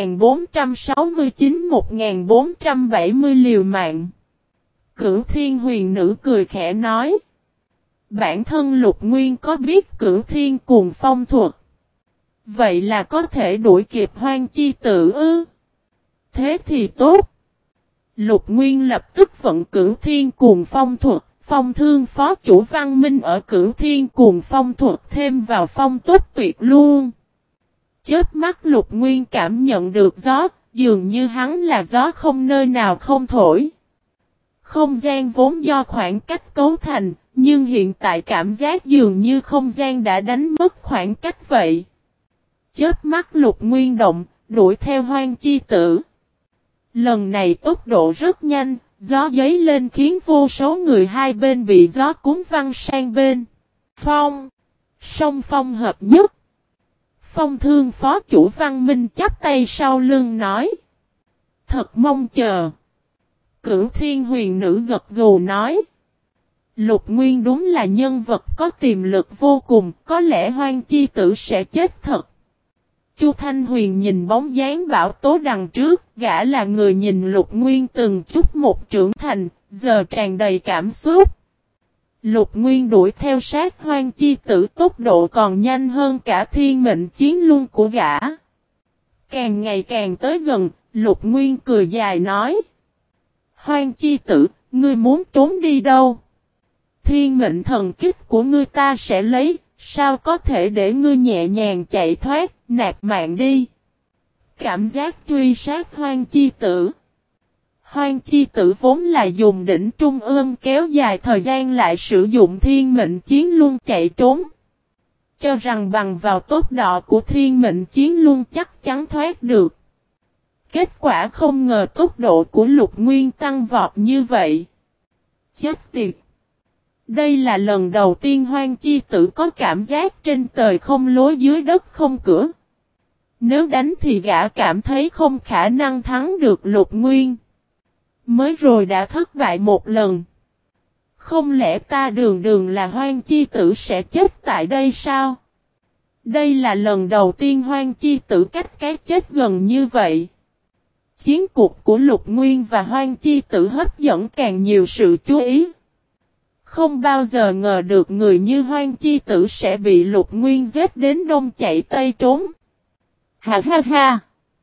1469-1470 liều mạng. Cửu Thiên Huyền Nữ cười khẽ nói. Bản thân Lục Nguyên có biết Cửu Thiên cùng phong thuật. Vậy là có thể đuổi kịp Hoang Chi Tử ư? Thế thì tốt. Lục Nguyên lập tức vận Cửu Thiên cùng phong thuật. Phong Thương phó chủ Văn Minh ở Cửu Thiên cùng phong thuật thêm vào phong tốt tuyệt luôn. Chớp mắt Lục Nguyên cảm nhận được gió, dường như hắn là gió không nơi nào không thổi. Không gian vốn do khoảng cách cấu thành, nhưng hiện tại cảm giác dường như không gian đã đánh mất khoảng cách vậy. Chớp mắt Lục Nguyên động, đuổi theo Hoang Chi Tử. Lần này tốc độ rất nhanh. Gió giấy lên khiến vô số người hai bên bị gió cuốn văng sang bên. Song phong hợp nhất. Phong Thương phó chủ Văn Minh chắp tay sau lưng nói. Thật mong chờ. Cửu Thiên Huyền Nữ gật gù nói. Lục Nguyên đúng là nhân vật có tiềm lực vô cùng, có lẽ Hoang Chi Tử sẽ chết thật. Chu Thanh Huyền nhìn bóng dáng Bảo Tố đằng trước, gã là người nhìn Lục Nguyên từng chút một trưởng thành, giờ tràn đầy cảm xúc. Lục Nguyên đuổi theo sát Hoang Chi Tử tốc độ còn nhanh hơn cả thiên mệnh chiến luân của gã. Càng ngày càng tới gần, Lục Nguyên cười dài nói. Hoang Chi Tử, ngươi muốn trốn đi đâu? Thiên mệnh thần kích của ngươi ta sẽ lấy. Sao có thể để ngươi nhẹ nhàng chạy thoát, nạp mạng đi. Cảm giác truy sát Hoang Chi Tử. Hoang Chi Tử vốn là dùng đỉnh trung ương kéo dài thời gian lại sử dụng thiên mệnh chiến luân chạy trốn. Cho rằng bằng vào tốc độ của thiên mệnh chiến luân chắc chắn thoát được. Kết quả không ngờ tốc độ của Lục Nguyên tăng vọt như vậy. Chết tiệt! Đây là lần đầu tiên Hoang Chi Tử có cảm giác trên trời không lối dưới đất không cửa. Nếu đánh thì gã cảm thấy không khả năng thắng được Lục Nguyên. Mới rồi đã thất bại một lần. Không lẽ ta đường đường là Hoang Chi Tử sẽ chết tại đây sao? Đây là lần đầu tiên Hoang Chi Tử cách cái chết gần như vậy. Chiến cuộc của Lục Nguyên và Hoang Chi Tử hấp dẫn càng nhiều sự chú ý. Không bao giờ ngờ được người như Hoang Chi Tử sẽ bị Lục Nguyên giết đến đông chạy tây trốn. Ha ha ha!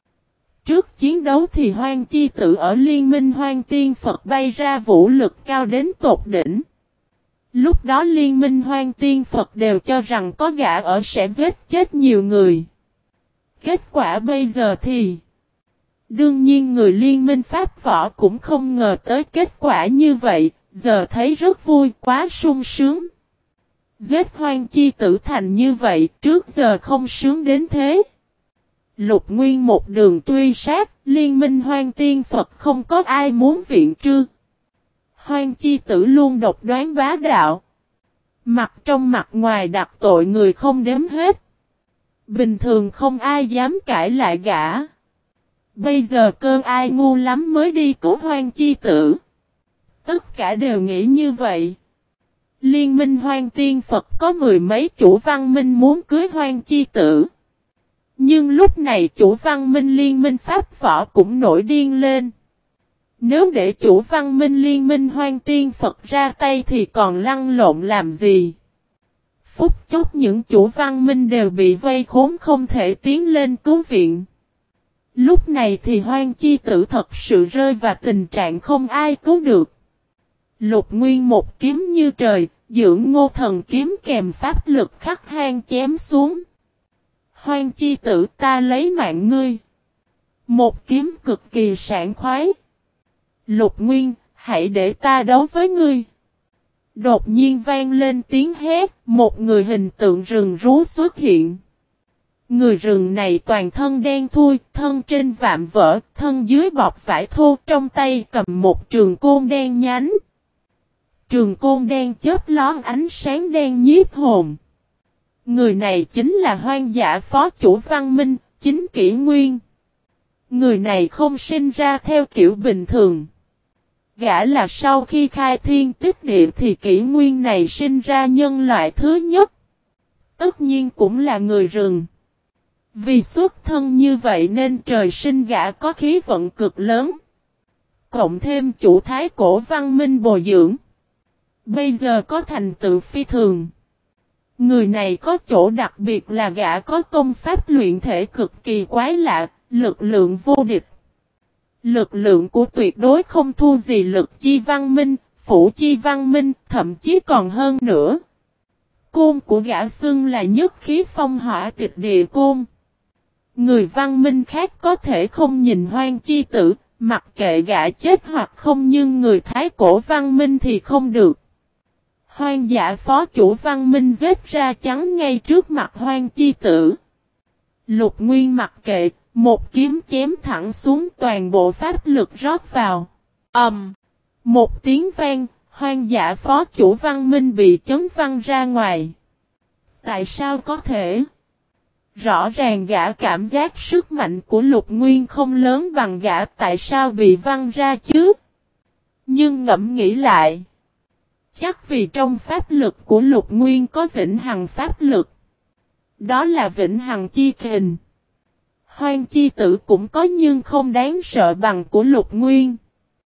Trước chiến đấu thì Hoang Chi Tử ở Liên minh Hoang Tiên Phật bay ra vũ lực cao đến tột đỉnh. Lúc đó Liên minh Hoang Tiên Phật đều cho rằng có gã ở sẽ giết chết nhiều người. Kết quả bây giờ thì... Đương nhiên người Liên minh Pháp Võ cũng không ngờ tới kết quả như vậy, giờ thấy rất vui, quá sung sướng. Giết Hoang Chi Tử thành như vậy, trước giờ không sướng đến thế. Lục Nguyên một đường truy sát, Liên minh Hoang Tiên Phật không có ai muốn viện trư. Hoang Chi Tử luôn độc đoán bá đạo. Mặt trong mặt ngoài đặt tội người không đếm hết. Bình thường không ai dám cãi lại gã. Bây giờ cơn ai ngu lắm mới đi cứu Hoang Chi Tử. Tất cả đều nghĩ như vậy. Liên minh Hoang Tiên Phật có mười mấy chủ văn minh muốn cưới Hoang Chi Tử. Nhưng lúc này chủ văn minh Liên minh Pháp Võ cũng nổi điên lên. Nếu để chủ văn minh Liên minh Hoang Tiên Phật ra tay thì còn lăn lộn làm gì? Phút chốc những chủ văn minh đều bị vây khốn không thể tiến lên cứu viện. Lúc này thì Hoang Chi Tử thật sự rơi vào tình trạng không ai cứu được. Lục Nguyên một kiếm như trời, dưỡng ngô thần kiếm kèm pháp lực khắc hang chém xuống. Hoang Chi Tử ta lấy mạng ngươi. Một kiếm cực kỳ sảng khoái. Lục Nguyên, hãy để ta đấu với ngươi. Đột nhiên vang lên tiếng hét, một người hình tượng rừng rú xuất hiện. Người rừng này toàn thân đen thui, thân trên vạm vỡ, thân dưới bọc vải thô, trong tay cầm một trường côn đen nhánh. Trường côn đen chớp lón ánh sáng đen nhiếp hồn. Người này chính là Hoang Dã phó chủ văn minh, chính Kỷ Nguyên. Người này không sinh ra theo kiểu bình thường. Gã là sau khi khai thiên tích địa thì Kỷ Nguyên này sinh ra nhân loại thứ nhất. Tất nhiên cũng là người rừng. Vì xuất thân như vậy nên trời sinh gã có khí vận cực lớn. Cộng thêm chủ thái cổ văn minh bồi dưỡng. Bây giờ có thành tựu phi thường. Người này có chỗ đặc biệt là gã có công pháp luyện thể cực kỳ quái lạ, lực lượng vô địch. Lực lượng của tuyệt đối không thua gì lực chi văn minh, phủ chi văn minh, thậm chí còn hơn nữa. Côn của gã xưng là nhất khí phong hỏa tịch địa côn. Người văn minh khác có thể không nhìn Hoang Chi Tử, mặc kệ gã chết hoặc không, nhưng người thái cổ văn minh thì không được. Hoang Dã phó chủ văn minh giết ra chắn ngay trước mặt Hoang Chi Tử. Lục Nguyên mặc kệ, một kiếm chém thẳng xuống, toàn bộ pháp lực rót vào. Một tiếng vang, Hoang Dã phó chủ văn minh bị chấn văng ra ngoài. Tại sao có thể? Rõ ràng gã cảm giác sức mạnh của Lục Nguyên không lớn bằng gã, tại sao bị văng ra chứ? Nhưng ngẫm nghĩ lại. Chắc vì trong pháp lực của Lục Nguyên có vĩnh hằng pháp lực. Đó là vĩnh hằng chi kình. Hoang Chi Tử cũng có nhưng không đáng sợ bằng của Lục Nguyên.